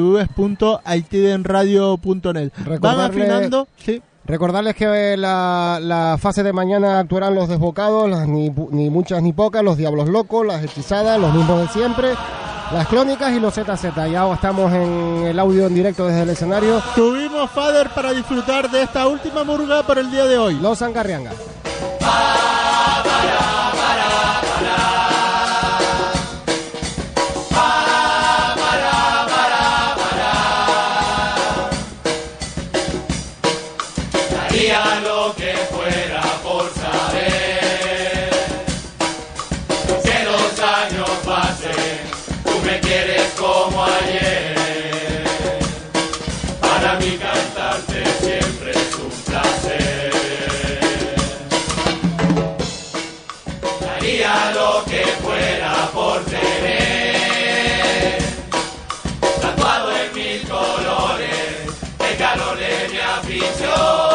www.haitidenradio.net. Van afinando, sí. Recordarles que la fase de mañana actuarán los Desbocados, ni muchas ni pocas, los Diablos Locos, las Hechizadas, los mismos de siempre, las Clónicas y los ZZ. Ya estamos en el audio en directo desde el escenario. Tuvimos Fader para disfrutar de esta última murga por el día de hoy. Los Angarrianga. Daría lo que fuera por saber que los años pasen, tú me quieres como ayer. Para mí cantarte siempre es un placer. Daría lo que fuera por tener tatuado en mil colores el calor de mi afición.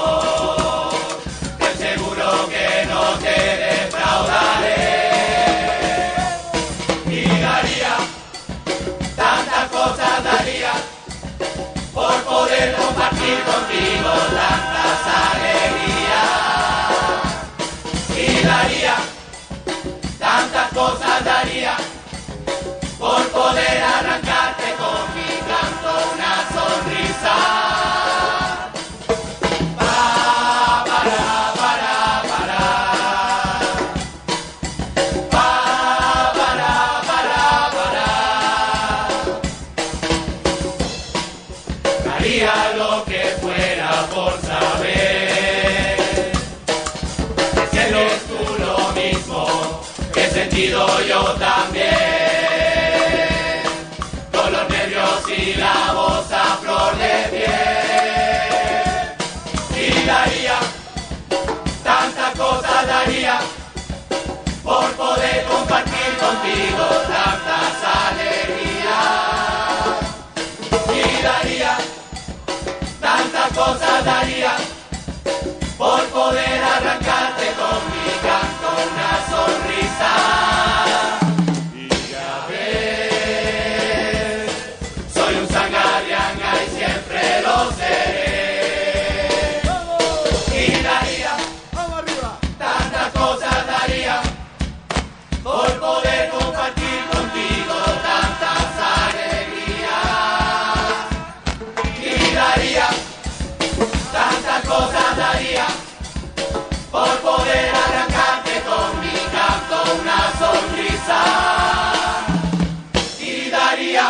Poder compartir contigo tantas alegrías y daría tantas cosas, daría por poder arrancarte con mi canto una sonrisa. Daría lo que fuera por saber si eres tú lo mismo que he sentido yo también, con los nervios y la voz a flor de piel. Y daría tantas cosas, daría por poder compartir contigo tantas alegrías. Y daría tantas cosas, daría por poder arrancarte con mi canto una sonrisa. Y a ver, soy un Sangarrianga y siempre lo seré. Y daría tantas cosas, daría por poder compartir contigo tantas alegrías. Y daría tantas cosas, daría por poder arrancarte con mi canto una sonrisa. Y daría.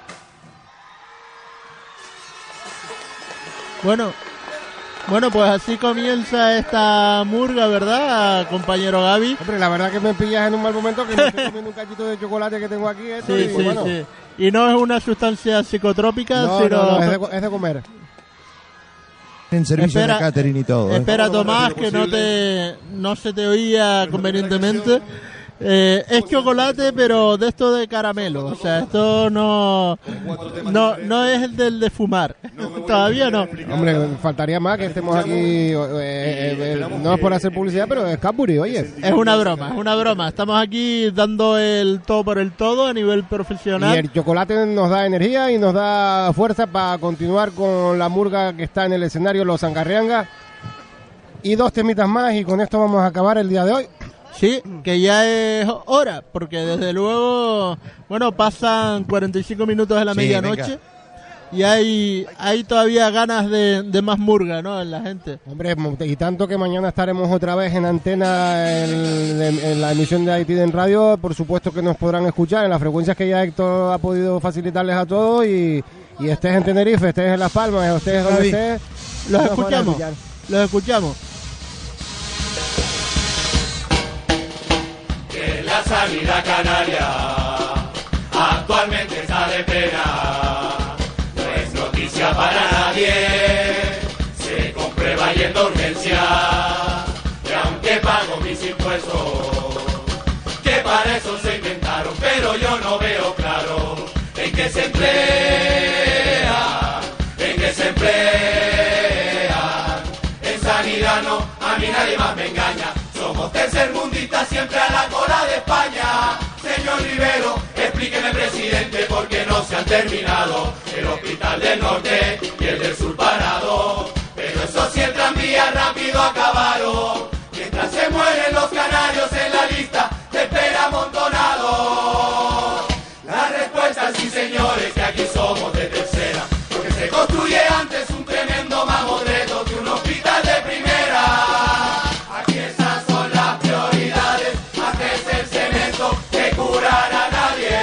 Bueno, pues así comienza esta murga, ¿verdad, compañero Gaby? Hombre, la verdad que me pillas en un mal momento, que me estoy comiendo un cachito de chocolate que tengo aquí. Sí. Y no es una sustancia psicotrópica, no, sino... No, es de comer. En servicio de catering y todo. Espera, Tomás, que no se te oía convenientemente. Es chocolate, pero de esto de caramelo. O sea, esto no es el del de fumar. Todavía no. Hombre, faltaría más que estemos aquí. No es por hacer publicidad, pero es Cadbury, oye. Es una broma. Estamos aquí dando el todo por el todo a nivel profesional. Y el chocolate nos da energía y nos da fuerza para continuar con la murga que está en el escenario, los Angarrianga. Y 2 temitas más, y con esto vamos a acabar el día de hoy. Sí, que ya es hora, porque desde luego, pasan 45 minutos de la medianoche. Venga. Y hay todavía ganas de más murga, ¿no?, en la gente. Hombre, y tanto que mañana estaremos otra vez en antena en la emisión de Haití en Radio. Por supuesto que nos podrán escuchar en las frecuencias que ya Héctor ha podido facilitarles a todos. Y estés en Tenerife, estés en Las Palmas, estés donde estés, los escuchamos. La sanidad canaria actualmente está de pena, no es noticia para nadie, se comprueba yendo a urgencia, y aunque pago mis impuestos, que para eso se inventaron, pero yo no veo claro en qué se emplea, en sanidad no, a mí nadie más me engaña. Somos tercermundistas siempre a la cola de España. Señor Rivero, terminado, el hospital del norte y el del sur parado. Pero eso sí, el tranvía rápido acabaron. Mientras se mueren los canarios en la lista de espera amontonado. La respuesta es sí, señores, que aquí somos de tercera, porque se construye antes un tremendo mamotreto que un hospital de primera. Aquí esas son las prioridades, antes el cemento que curará a nadie.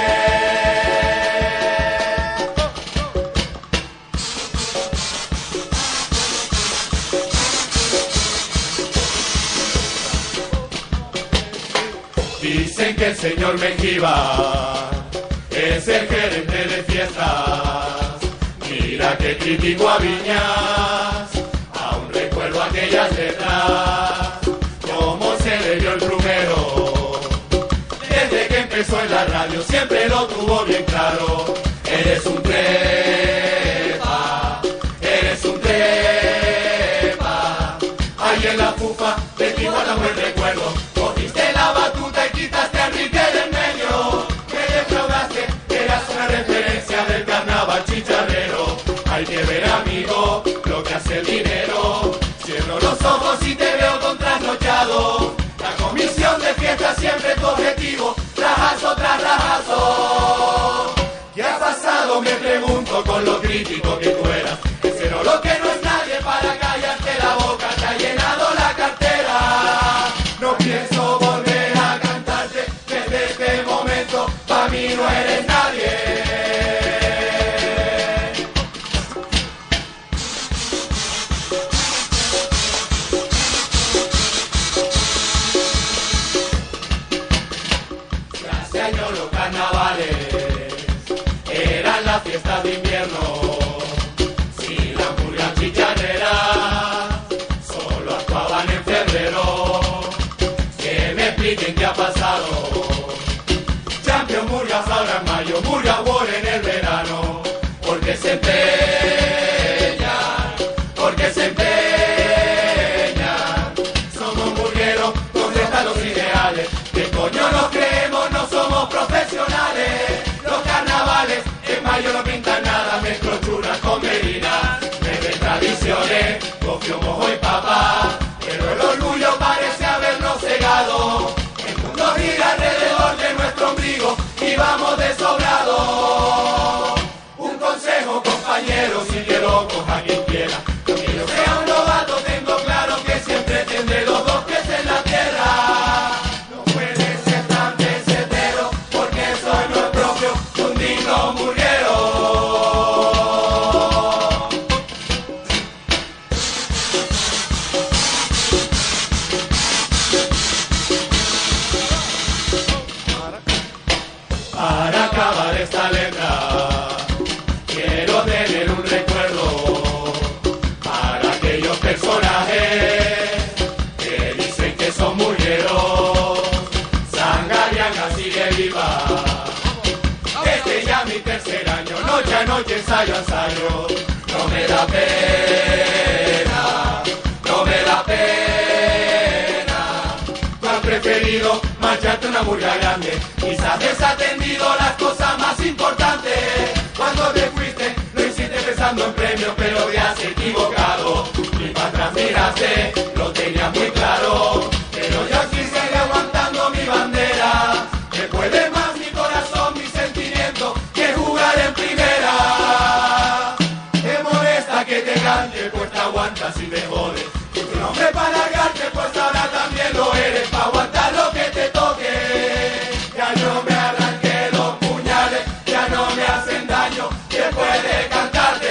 Dicen que el señor Mengíbar es el gerente de fiestas. Mira que crítico a Viñas, aún recuerdo aquellas letras, cómo se le dio el primero. Desde que empezó en la radio siempre lo tuvo bien claro. Eres un trepa, eres un trepa. Ahí en la fufa de ti guarda buen recuerdo. Cogiste la batuta y quitaste a Enrique del medio. Me defraudaste, eras una referencia del carnaval chicharrero. Hay que ver, amigo, lo que hace el dinero. Cierro los ojos y te veo con trasnochado. La comisión de fiesta siempre tu objetivo. Rajazo tras rajazo. ¿Qué ha pasado? Me pregunto con lo crítico que tú eras. Ese no lo que no es nadie para callarte la boca. Te ha llenado la cartera. No pienso volver a cantarte desde este momento. Pa' mí no eres nadie. Hace años los carnavales eran las fiestas de invierno. Si las murgas chicharreras solo actuaban en febrero. Que me expliquen qué ha pasado. Champion Murgas ahora en mayo, Murgas World en el verano. Porque se empeñan, porque se empeñan. Somos murgueros, ¿dónde están los ideales? ¿Qué coño nos creemos? No somos profesionales. Los carnavales en mayo no pintan nada, mezclo churas con merinas. Desde tradiciones, cofio, mojo y papa. Pero el orgullo parece habernos cegado. El mundo gira alrededor de nuestro ombligo y vamos de sobrado. Un consejo, compañeros, si quiero coja quien quiera. Aunque yo sea un novato, tengo claro que siempre tendré los dos pies en la tierra. No puede ser tan pesetero, porque eso no es propio de un digno murguero. Para acabar esta letra, quiero tener un recuerdo para aquellos personajes que dicen que son murgueros. Sangarianga sigue viva. Este ya mi tercer año, noche a noche, ensayo a ensayo. No me da pena, no me da pena. Tú has preferido marcharte una murga grande. Quizás desatendido las cosas más importantes. Cuando te fuiste, lo hiciste pensando en premios, pero te has equivocado. Y para atrás miraste, lo tenías muy claro. Pero yo aquí seguiré aguantando mi bandera. Me puede más mi corazón, mi sentimiento, que jugar en primera. Te molesta que te cante, pues te aguantas y te jodes. Y tu nombre para largarte, pues ahora también lo eres. Pa' aguantar lo que te toque. Ya no me arranqué los puñales, ya no me hacen daño, después de cantarte.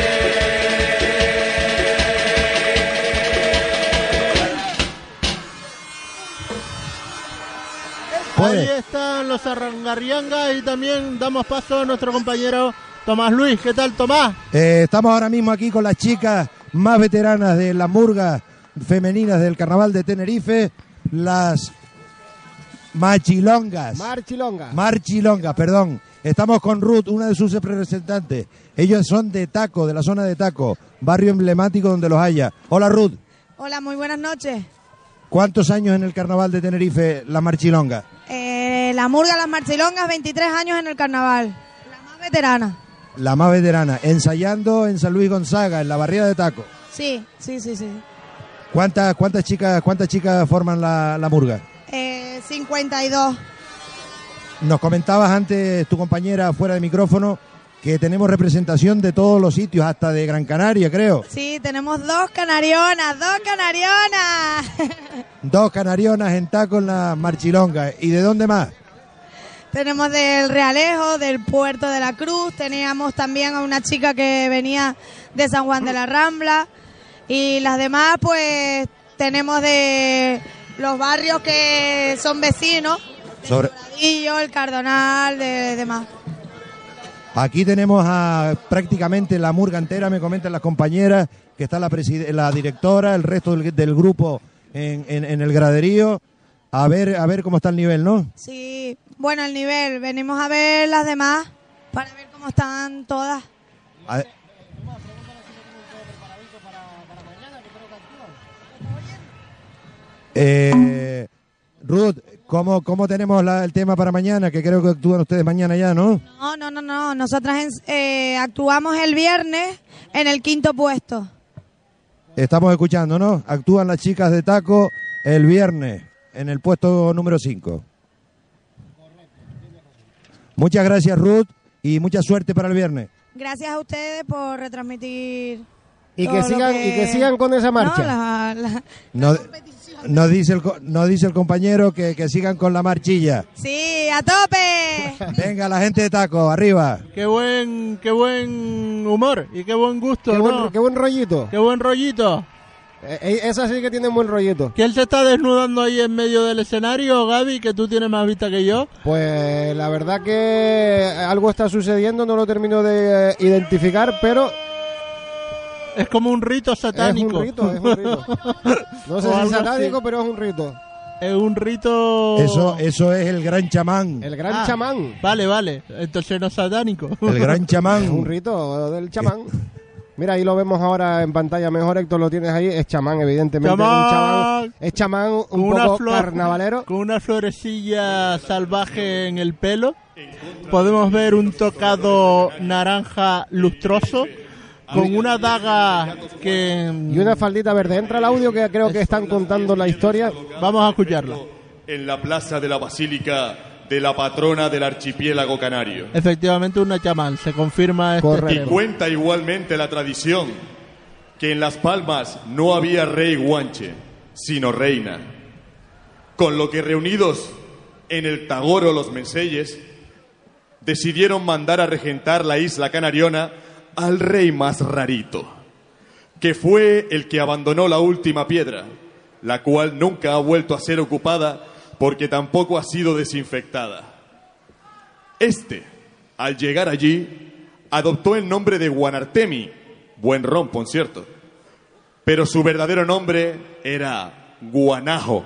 Ahí están los Arrangarrianga y también damos paso a nuestro compañero Tomás Luis. ¿Qué tal, Tomás? Estamos ahora mismo aquí con las chicas más veteranas de las murgas femeninas del Carnaval de Tenerife, las Marchilongas. Marchilongas, perdón. Estamos con Ruth, una de sus representantes. Ellos son de Taco, de la zona de Taco, barrio emblemático donde los haya. Hola, Ruth. Hola, muy buenas noches. ¿Cuántos años en el Carnaval de Tenerife las Marchilongas? La murga Las Marchilongas, 23 años en el Carnaval. La más veterana. la más veterana, ensayando en San Luis Gonzaga, en la barriada de Taco. Sí. ¿Cuántas chicas forman la murga? 52. Nos comentabas antes tu compañera fuera de micrófono que tenemos representación de todos los sitios, hasta de Gran Canaria, creo. Sí, tenemos 2 canarionas. 2 canarionas en Taco en la Marchilonga. ¿Y de dónde más? Tenemos del Realejo, del Puerto de la Cruz, teníamos también a una chica que venía de San Juan de la Rambla y las demás pues tenemos de los barrios que son vecinos, el Doradillo, el Cardonal, de demás. Aquí tenemos a prácticamente la murga entera, me comentan las compañeras, que está la directora, el resto del grupo en el graderío. A ver cómo está el nivel, ¿no? Sí, bueno, el nivel. Venimos a ver las demás para ver cómo están todas. Ruth, ¿cómo tenemos el tema para mañana? Que creo que actúan ustedes mañana ya, ¿no? No. Nosotras actuamos el viernes en el 5º puesto. Estamos escuchando, ¿no? Actúan las chicas de Taco el viernes en el puesto número 5. Muchas gracias, Ruth, y mucha suerte para el viernes. Gracias a ustedes por retransmitir. Y que sigan con esa marcha. Nos dice el compañero que sigan con la marchilla. Sí, a tope. Venga, la gente de Taco, arriba. Qué buen humor y qué buen gusto, ¿no? Qué buen rollito. Qué buen rollito. Esa sí que tiene un buen rollito. ¿Quién se está desnudando ahí en medio del escenario, Gaby, que tú tienes más vista que yo? Pues la verdad que algo está sucediendo, no lo termino de identificar, pero... Es como un rito satánico. Es un rito. No sé si satánico, así. Pero es un rito. Es un rito... Eso es el gran chamán. El gran chamán. Vale. Entonces no es satánico. El gran chamán. Es un rito del chamán. Mira, ahí lo vemos ahora en pantalla mejor, Héctor, lo tienes ahí. Es chamán, evidentemente. Es chamán un poco carnavalero. Con una florecilla salvaje en el pelo. Podemos ver un tocado naranja lustroso. Con una daga y una faldita verde. Entra el audio que creo que están contando la historia. Vamos a escucharla. En la plaza de la Basílica de la patrona del archipiélago canario. Efectivamente, una chamán, se confirma este. Y cuenta igualmente la tradición que en Las Palmas no había rey guanche, sino reina. Con lo que reunidos en el Tagoro los Menseyes, decidieron mandar a regentar la isla canariona al rey más rarito, que fue el que abandonó la última piedra, la cual nunca ha vuelto a ser ocupada porque tampoco ha sido desinfectada. Al llegar allí, adoptó el nombre de Guanartemi, buen ron, por cierto, pero su verdadero nombre era Guanajo.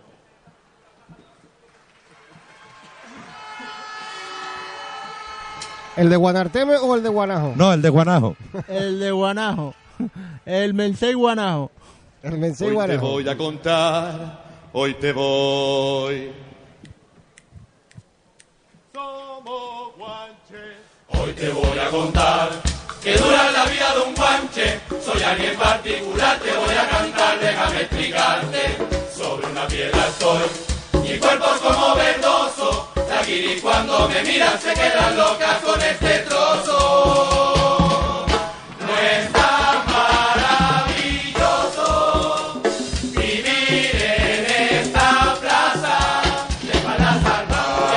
¿El de Guanarteme o el de Guanajo? No, el de Guanajo. El de Guanajo. El Mensei Guanajo. El Mensei Guanajo. Hoy te voy a contar, hoy te voy. Somos guanches. Hoy te voy a contar que dura la vida de un guanche. Soy alguien particular, te voy a cantar, déjame explicarte. Sobre una piedra estoy, mi cuerpo es como verdoso. La guiri cuando me miran se quedan locas con este trozo. No es tan maravilloso vivir en esta plaza de espaldas al mar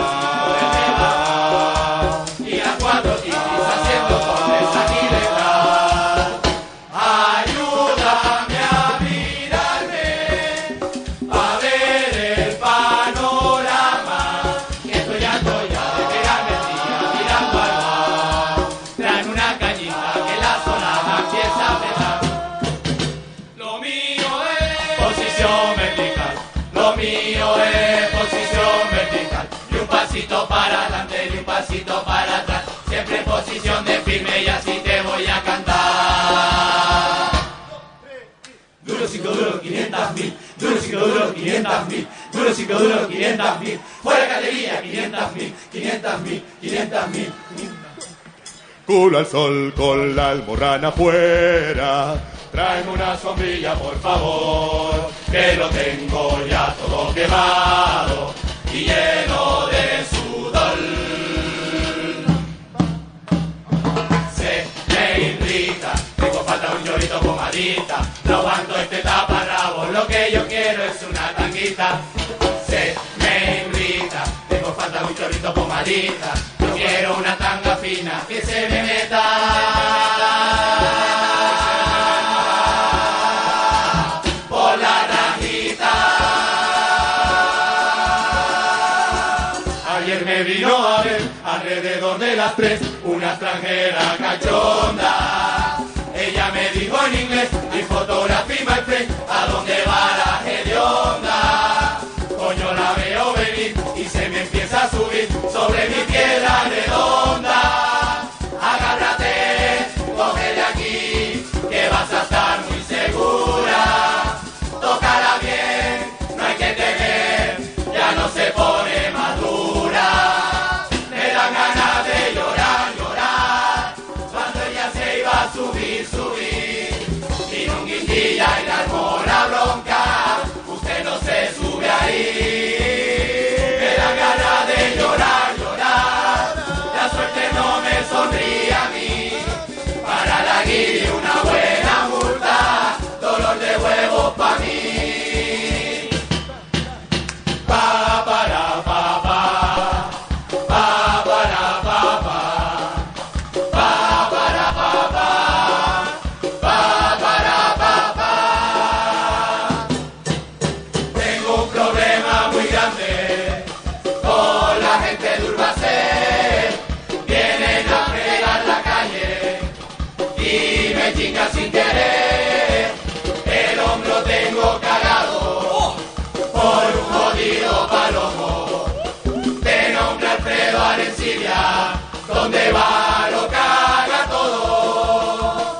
y a 4 titis haciendo torres aquí detrás. Ayúdame a mirarme a ver el panorama. Estoy harto ya de pegarme el día mirando al mar. Traen una cañita que la zona empieza a apretar. Lo mío es posición vertical. Lo mío es posición vertical. Y un pasito para adelante y un pasito para atrás. Siempre en posición de firme y así te voy a cantar. Duro cinco duro 500.000, duro cinco duro 500.000, duro cinco duro 500.000, fuera categoría 500.000, 500.000, 500.000. culo al sol con la almorrana afuera. Tráeme una sombrilla, por favor, que lo tengo ya todo quemado y lleno de sudor. Se me irrita, tengo falta un llorito pomadita, no aguanto este taparrabo, lo que yo quiero es una tanguita. Se me irrita, tengo falta un llorito pomadita, yo quiero una tanga fina que se me meta. Me vino a ver alrededor de las 3 una extranjera cachonda. Ella me dijo en inglés, mi fotografía, my friend, ¿a dónde va la hedionda? Coño, la veo venir y se me empieza a subir sobre mi piedra redonda. Agárrate, coge de aquí, que vas a estar muy segura. Tócala bien, no hay que temer, ya no se pone más dura. Me dan ganas de llorar, llorar, cuando ella se iba a subir, subir. Y un guindilla y la almohada bronca, usted no se sube ahí. Me dan ganas de llorar, llorar, la suerte no me sonríe a mí. Para la guiri una buena multa, dolor de huevos pa' mí. Sin querer, el hombro tengo cagado por un jodido palomo de nombre Alfredo Arencibia, donde va lo caga todo.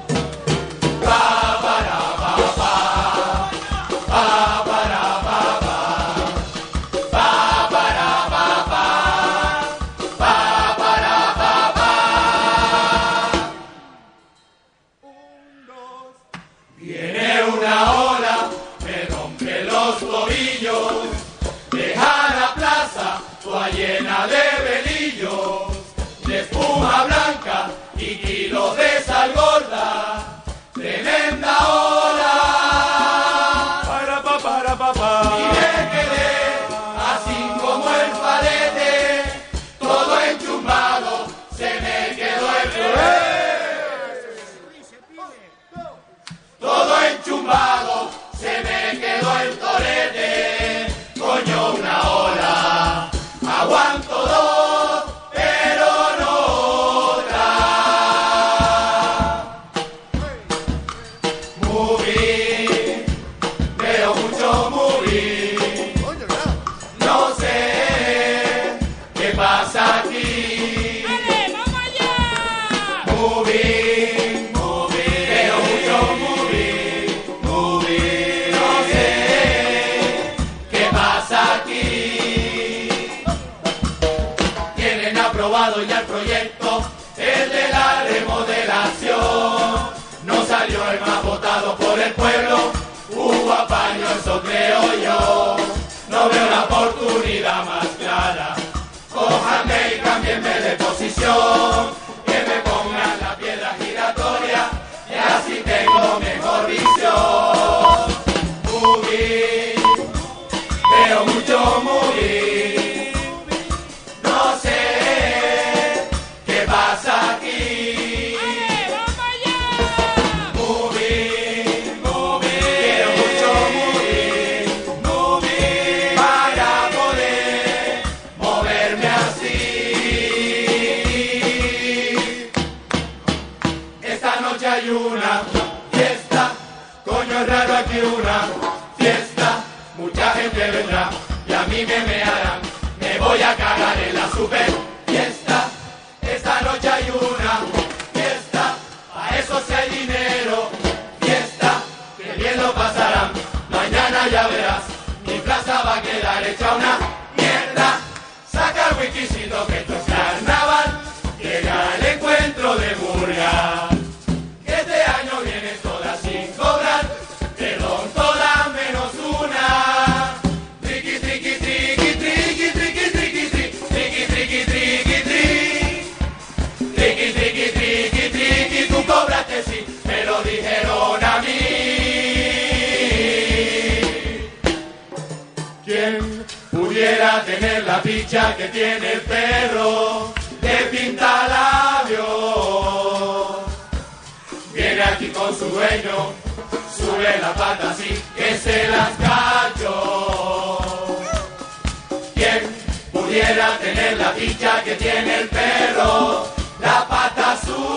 Pa para pa pa, pa para pa pa, pa para pa pa, pa para pa pa. Viene una ola, me rompe los tobillos, deja la plaza toda llena de velillos, de espuma blanca y kilos de sal gorda, tremenda ola. Para pa para pa pa. Y me quedé así como el palete, todo enchumbado, se me quedó el florete. Todo enchumbado, se me quedó el torete. Coño, una ola, aguanto dos, pero no otra. Movie, veo mucho movie. No sé qué pasa aquí. ¡Vamos allá! Movie. Ya el proyecto, el de la remodelación, no salió el más votado por el pueblo, hubo apaño, eso creo yo, no veo la oportunidad más clara, cójanme y cámbienme de posición, que me pongan la piedra giratoria y así tengo mejor visión. Movie, veo mucho movie, no sé qué pasa aquí. ¡Vamos allá! Movie, movie, quiero mucho movie, para poder moverme así. Esta noche hay una fiesta, coño es raro aquí una fiesta, mucha gente vendrá y a mí me mearán, me voy a cagar en la super fiesta. Esta noche hay una fiesta, pa' eso si hay dinero, fiesta, que bien lo pasarán, mañana ya verás, mi plaza va a quedar hecha una mierda, saca el wikisito que esto es carnaval, llega el encuentro. ¿Quién pudiera tener la dicha que tiene el perro de pintalabios? Viene aquí con su dueño, sube la pata así que se las cacho. ¿Quién pudiera tener la dicha que tiene el perro? La pata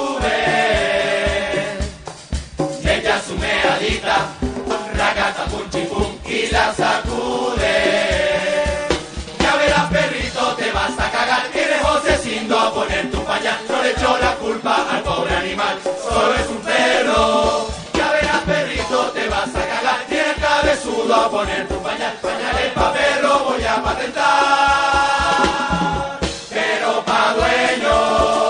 sube, y ella su meadita, ragata pum chipum y la sacude. Ya verás, perrito, te vas a cagar, eres Josecindo a poner tu pañal. No le echó la culpa al pobre animal, solo es un perro. Ya verás, perrito, te vas a cagar, tienes cabezudo a poner tu pañal. Pañales pa' perro voy a patentar, pero pa' dueño.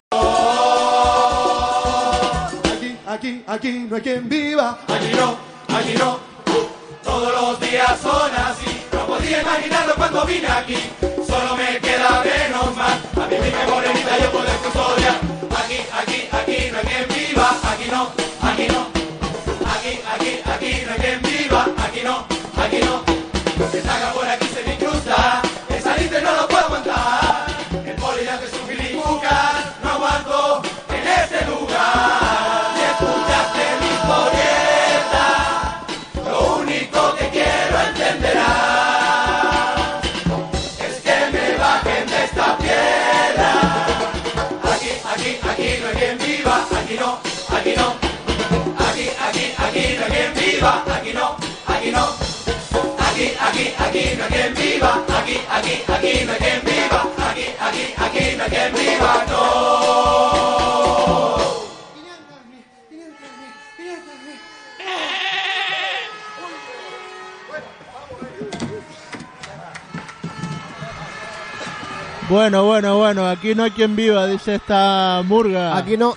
Aquí no hay quien viva. Aquí no, todos los días son así. No podía imaginarlo cuando vine aquí. Solo me queda menos mal. A mí mi morenita yo poder custodiar. Aquí no hay quien viva. Aquí no, aquí no hay quien viva. Aquí no. Que salga por aquí se me incrusta. El salite no lo puedo aguantar. El poli ya que su filibuca. No aguanto en este lugar. Si escuchaste mi historieta, lo único que quiero entenderás es que me bajen de esta piedra. Aquí no hay quien viva. Aquí no hay quien viva. Aquí no hay quien viva. Aquí no hay quien viva. Aquí no hay quien viva. No. Bueno, aquí no hay quien viva, dice esta murga. Aquí no.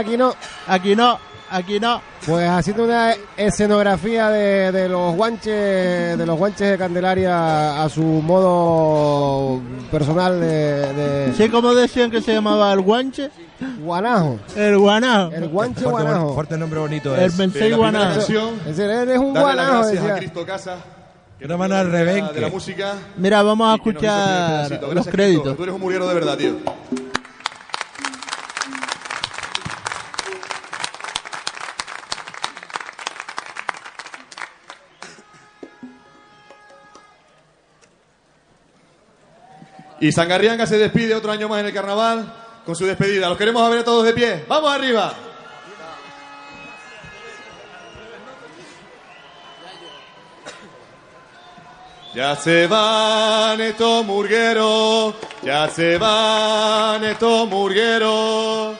Pues haciendo una escenografía de los guanches de Candelaria a su modo personal de... ¿Sí, cómo decían que se llamaba el guanche? Guanajo. El guanajo. El guanche guanajo. Fuerte nombre bonito. El Mensei guanajo. Es eres un guanajo. Gracias a Cristo Casa. Una mano al rebenque. De la música. Mira, vamos a escuchar los Cristo. créditos. Tú eres un murguero de verdad, tío. Y Sangarrianga se despide otro año más en el carnaval con su despedida. Los queremos ver a todos de pie. ¡Vamos arriba! Ya se van estos murgueros, ya se van estos murgueros.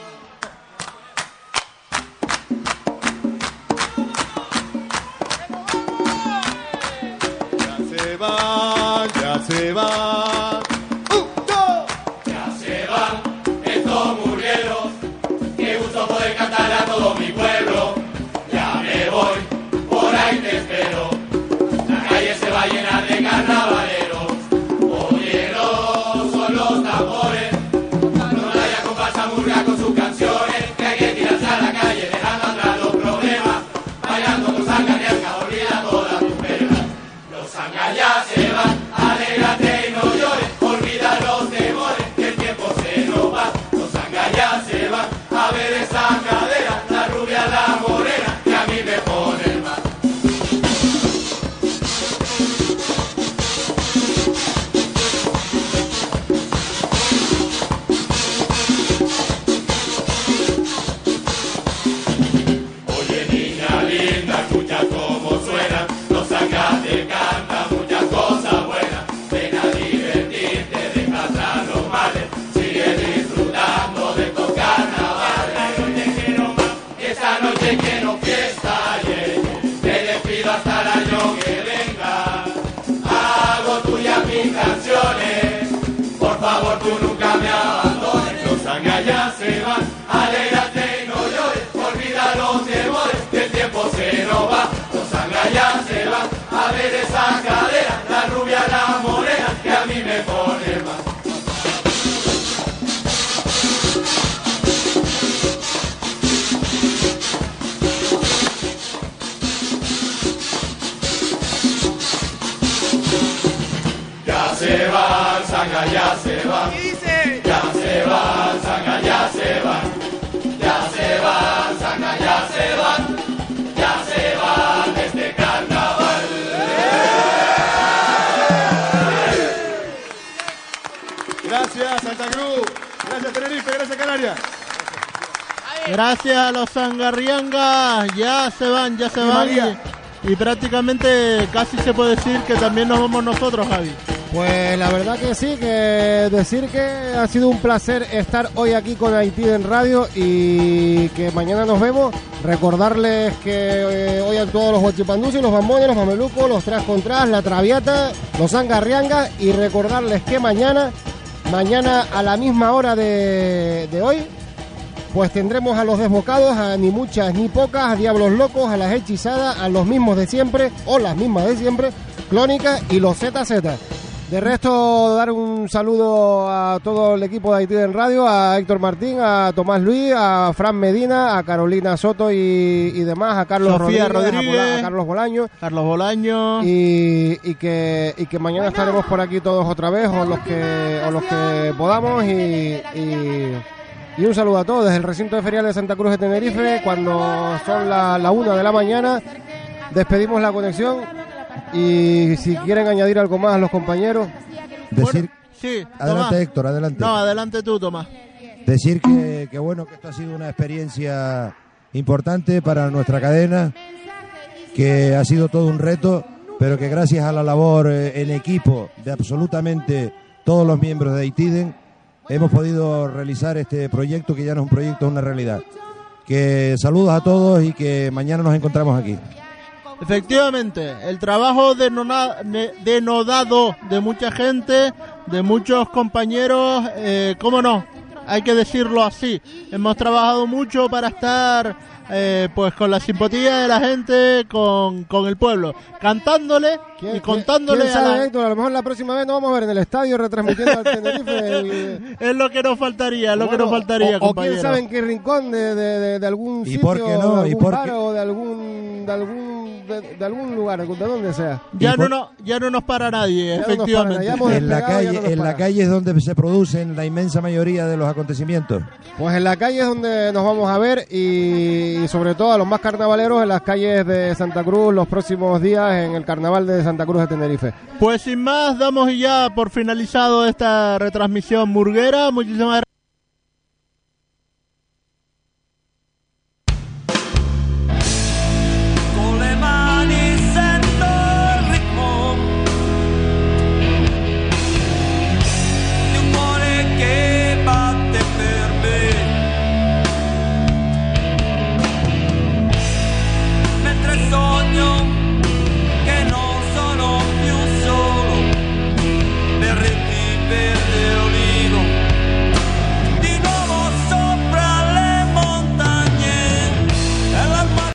Ya se van, ya se van. Ya se van estos murgueros, que gusto poder cantar a todo mi pueblo. Ya me voy, por ahí te espero. La calle se va a llenar de carnavaleros. Óyelos, son los tambores. No haya comparsa murga con sus canciones, que hay que tirarse a la calle dejando atrás los problemas. Bailando con Sangarrianga, olvida todas tus penas. Los sangas ya se van, alégrate y no llores. Olvida los temores, que el tiempo se nos va. Los sangas ya se van, a ver esa cadera, la rubia, la morena, que a mí me pone el mal. Oye niña linda, escucha cómo suena, los sangas te cantan muchas cosas buenas. Ven a divertirte, deja atrás los males, sigue disfrutando de estos carnavales. Esta noche quiero más, esta noche quiero fiesta, yeah. Te despido hasta el año que venga, hago tuyas mis canciones, por favor tú nunca me abandones. Los sangas ya se van, alégrate y no llores, olvida los temores, que el tiempo se nos va. Los sangas ya se van, a ver esa cadera, la rubia, la morena, que a mí me pone mal. se van, Sanga, ya se van. Ya se van, Sanga, ya se van. Ya se van, Sanga, ya se van. Ya se van de este carnaval. Gracias, Santa Cruz. Gracias, Tenerife. Gracias, Canarias. Gracias a los sangarriangas, ya se van y prácticamente casi se puede decir que también nos vamos nosotros, Javi. Pues la verdad que sí, que decir que ha sido un placer estar hoy aquí con Haití en Radio y que mañana nos vemos. Recordarles que hoy han todos los huachipandusi, los bambones, los mamelucos, los tras contras, la traviata, los sangarriangas, y recordarles que mañana a la misma hora de hoy, pues tendremos a los desbocados, a ni muchas ni pocas, a Diablos Locos, a las hechizadas, a los mismos de siempre, o las mismas de siempre, Clónica y los ZZ. De resto, dar un saludo a todo el equipo de Haití en Radio, a Héctor Martín, a Tomás Luis, a Fran Medina, a Carolina Soto y demás, a Carlos Sofía Rodríguez, a Carlos Bolaño. Y que mañana estaremos por aquí todos otra vez, o los que podamos, y un saludo a todos desde el recinto ferial de Santa Cruz de Tenerife. Cuando son la 1 de la mañana, despedimos la conexión. Y si quieren añadir algo más a los compañeros. Decir, sí, adelante, Tomás. Héctor, adelante. No, adelante tú, Tomás. Decir que bueno, que esto ha sido una experiencia importante para nuestra cadena, que ha sido todo un reto, pero que gracias a la labor en equipo de absolutamente todos los miembros de Haitiden, hemos podido realizar este proyecto, que ya no es un proyecto, es una realidad. Que saludos a todos y que mañana nos encontramos aquí. Efectivamente, el trabajo denodado de mucha gente, de muchos compañeros, cómo no, hay que decirlo así. Hemos trabajado mucho para estar pues con la simpatía de la gente, con el pueblo, cantándole y contándole ¿quién sabe, Héctor? A lo mejor la próxima vez nos vamos a ver en el estadio retransmitiendo al Tenerife. Es lo que nos faltaría, compañero. O quién sabe en qué rincón de algún sitio, por qué no, de algún bar o de algún lugar, de donde sea. Ya no nos para nadie, ya efectivamente. En la calle es donde se producen la inmensa mayoría de los acontecimientos. Pues en la calle es donde nos vamos a ver, y sobre todo a los más carnavaleros en las calles de Santa Cruz los próximos días en el carnaval de Santa Cruz de Tenerife. Pues sin más, damos ya por finalizado esta retransmisión murguera. Muchísimas gracias.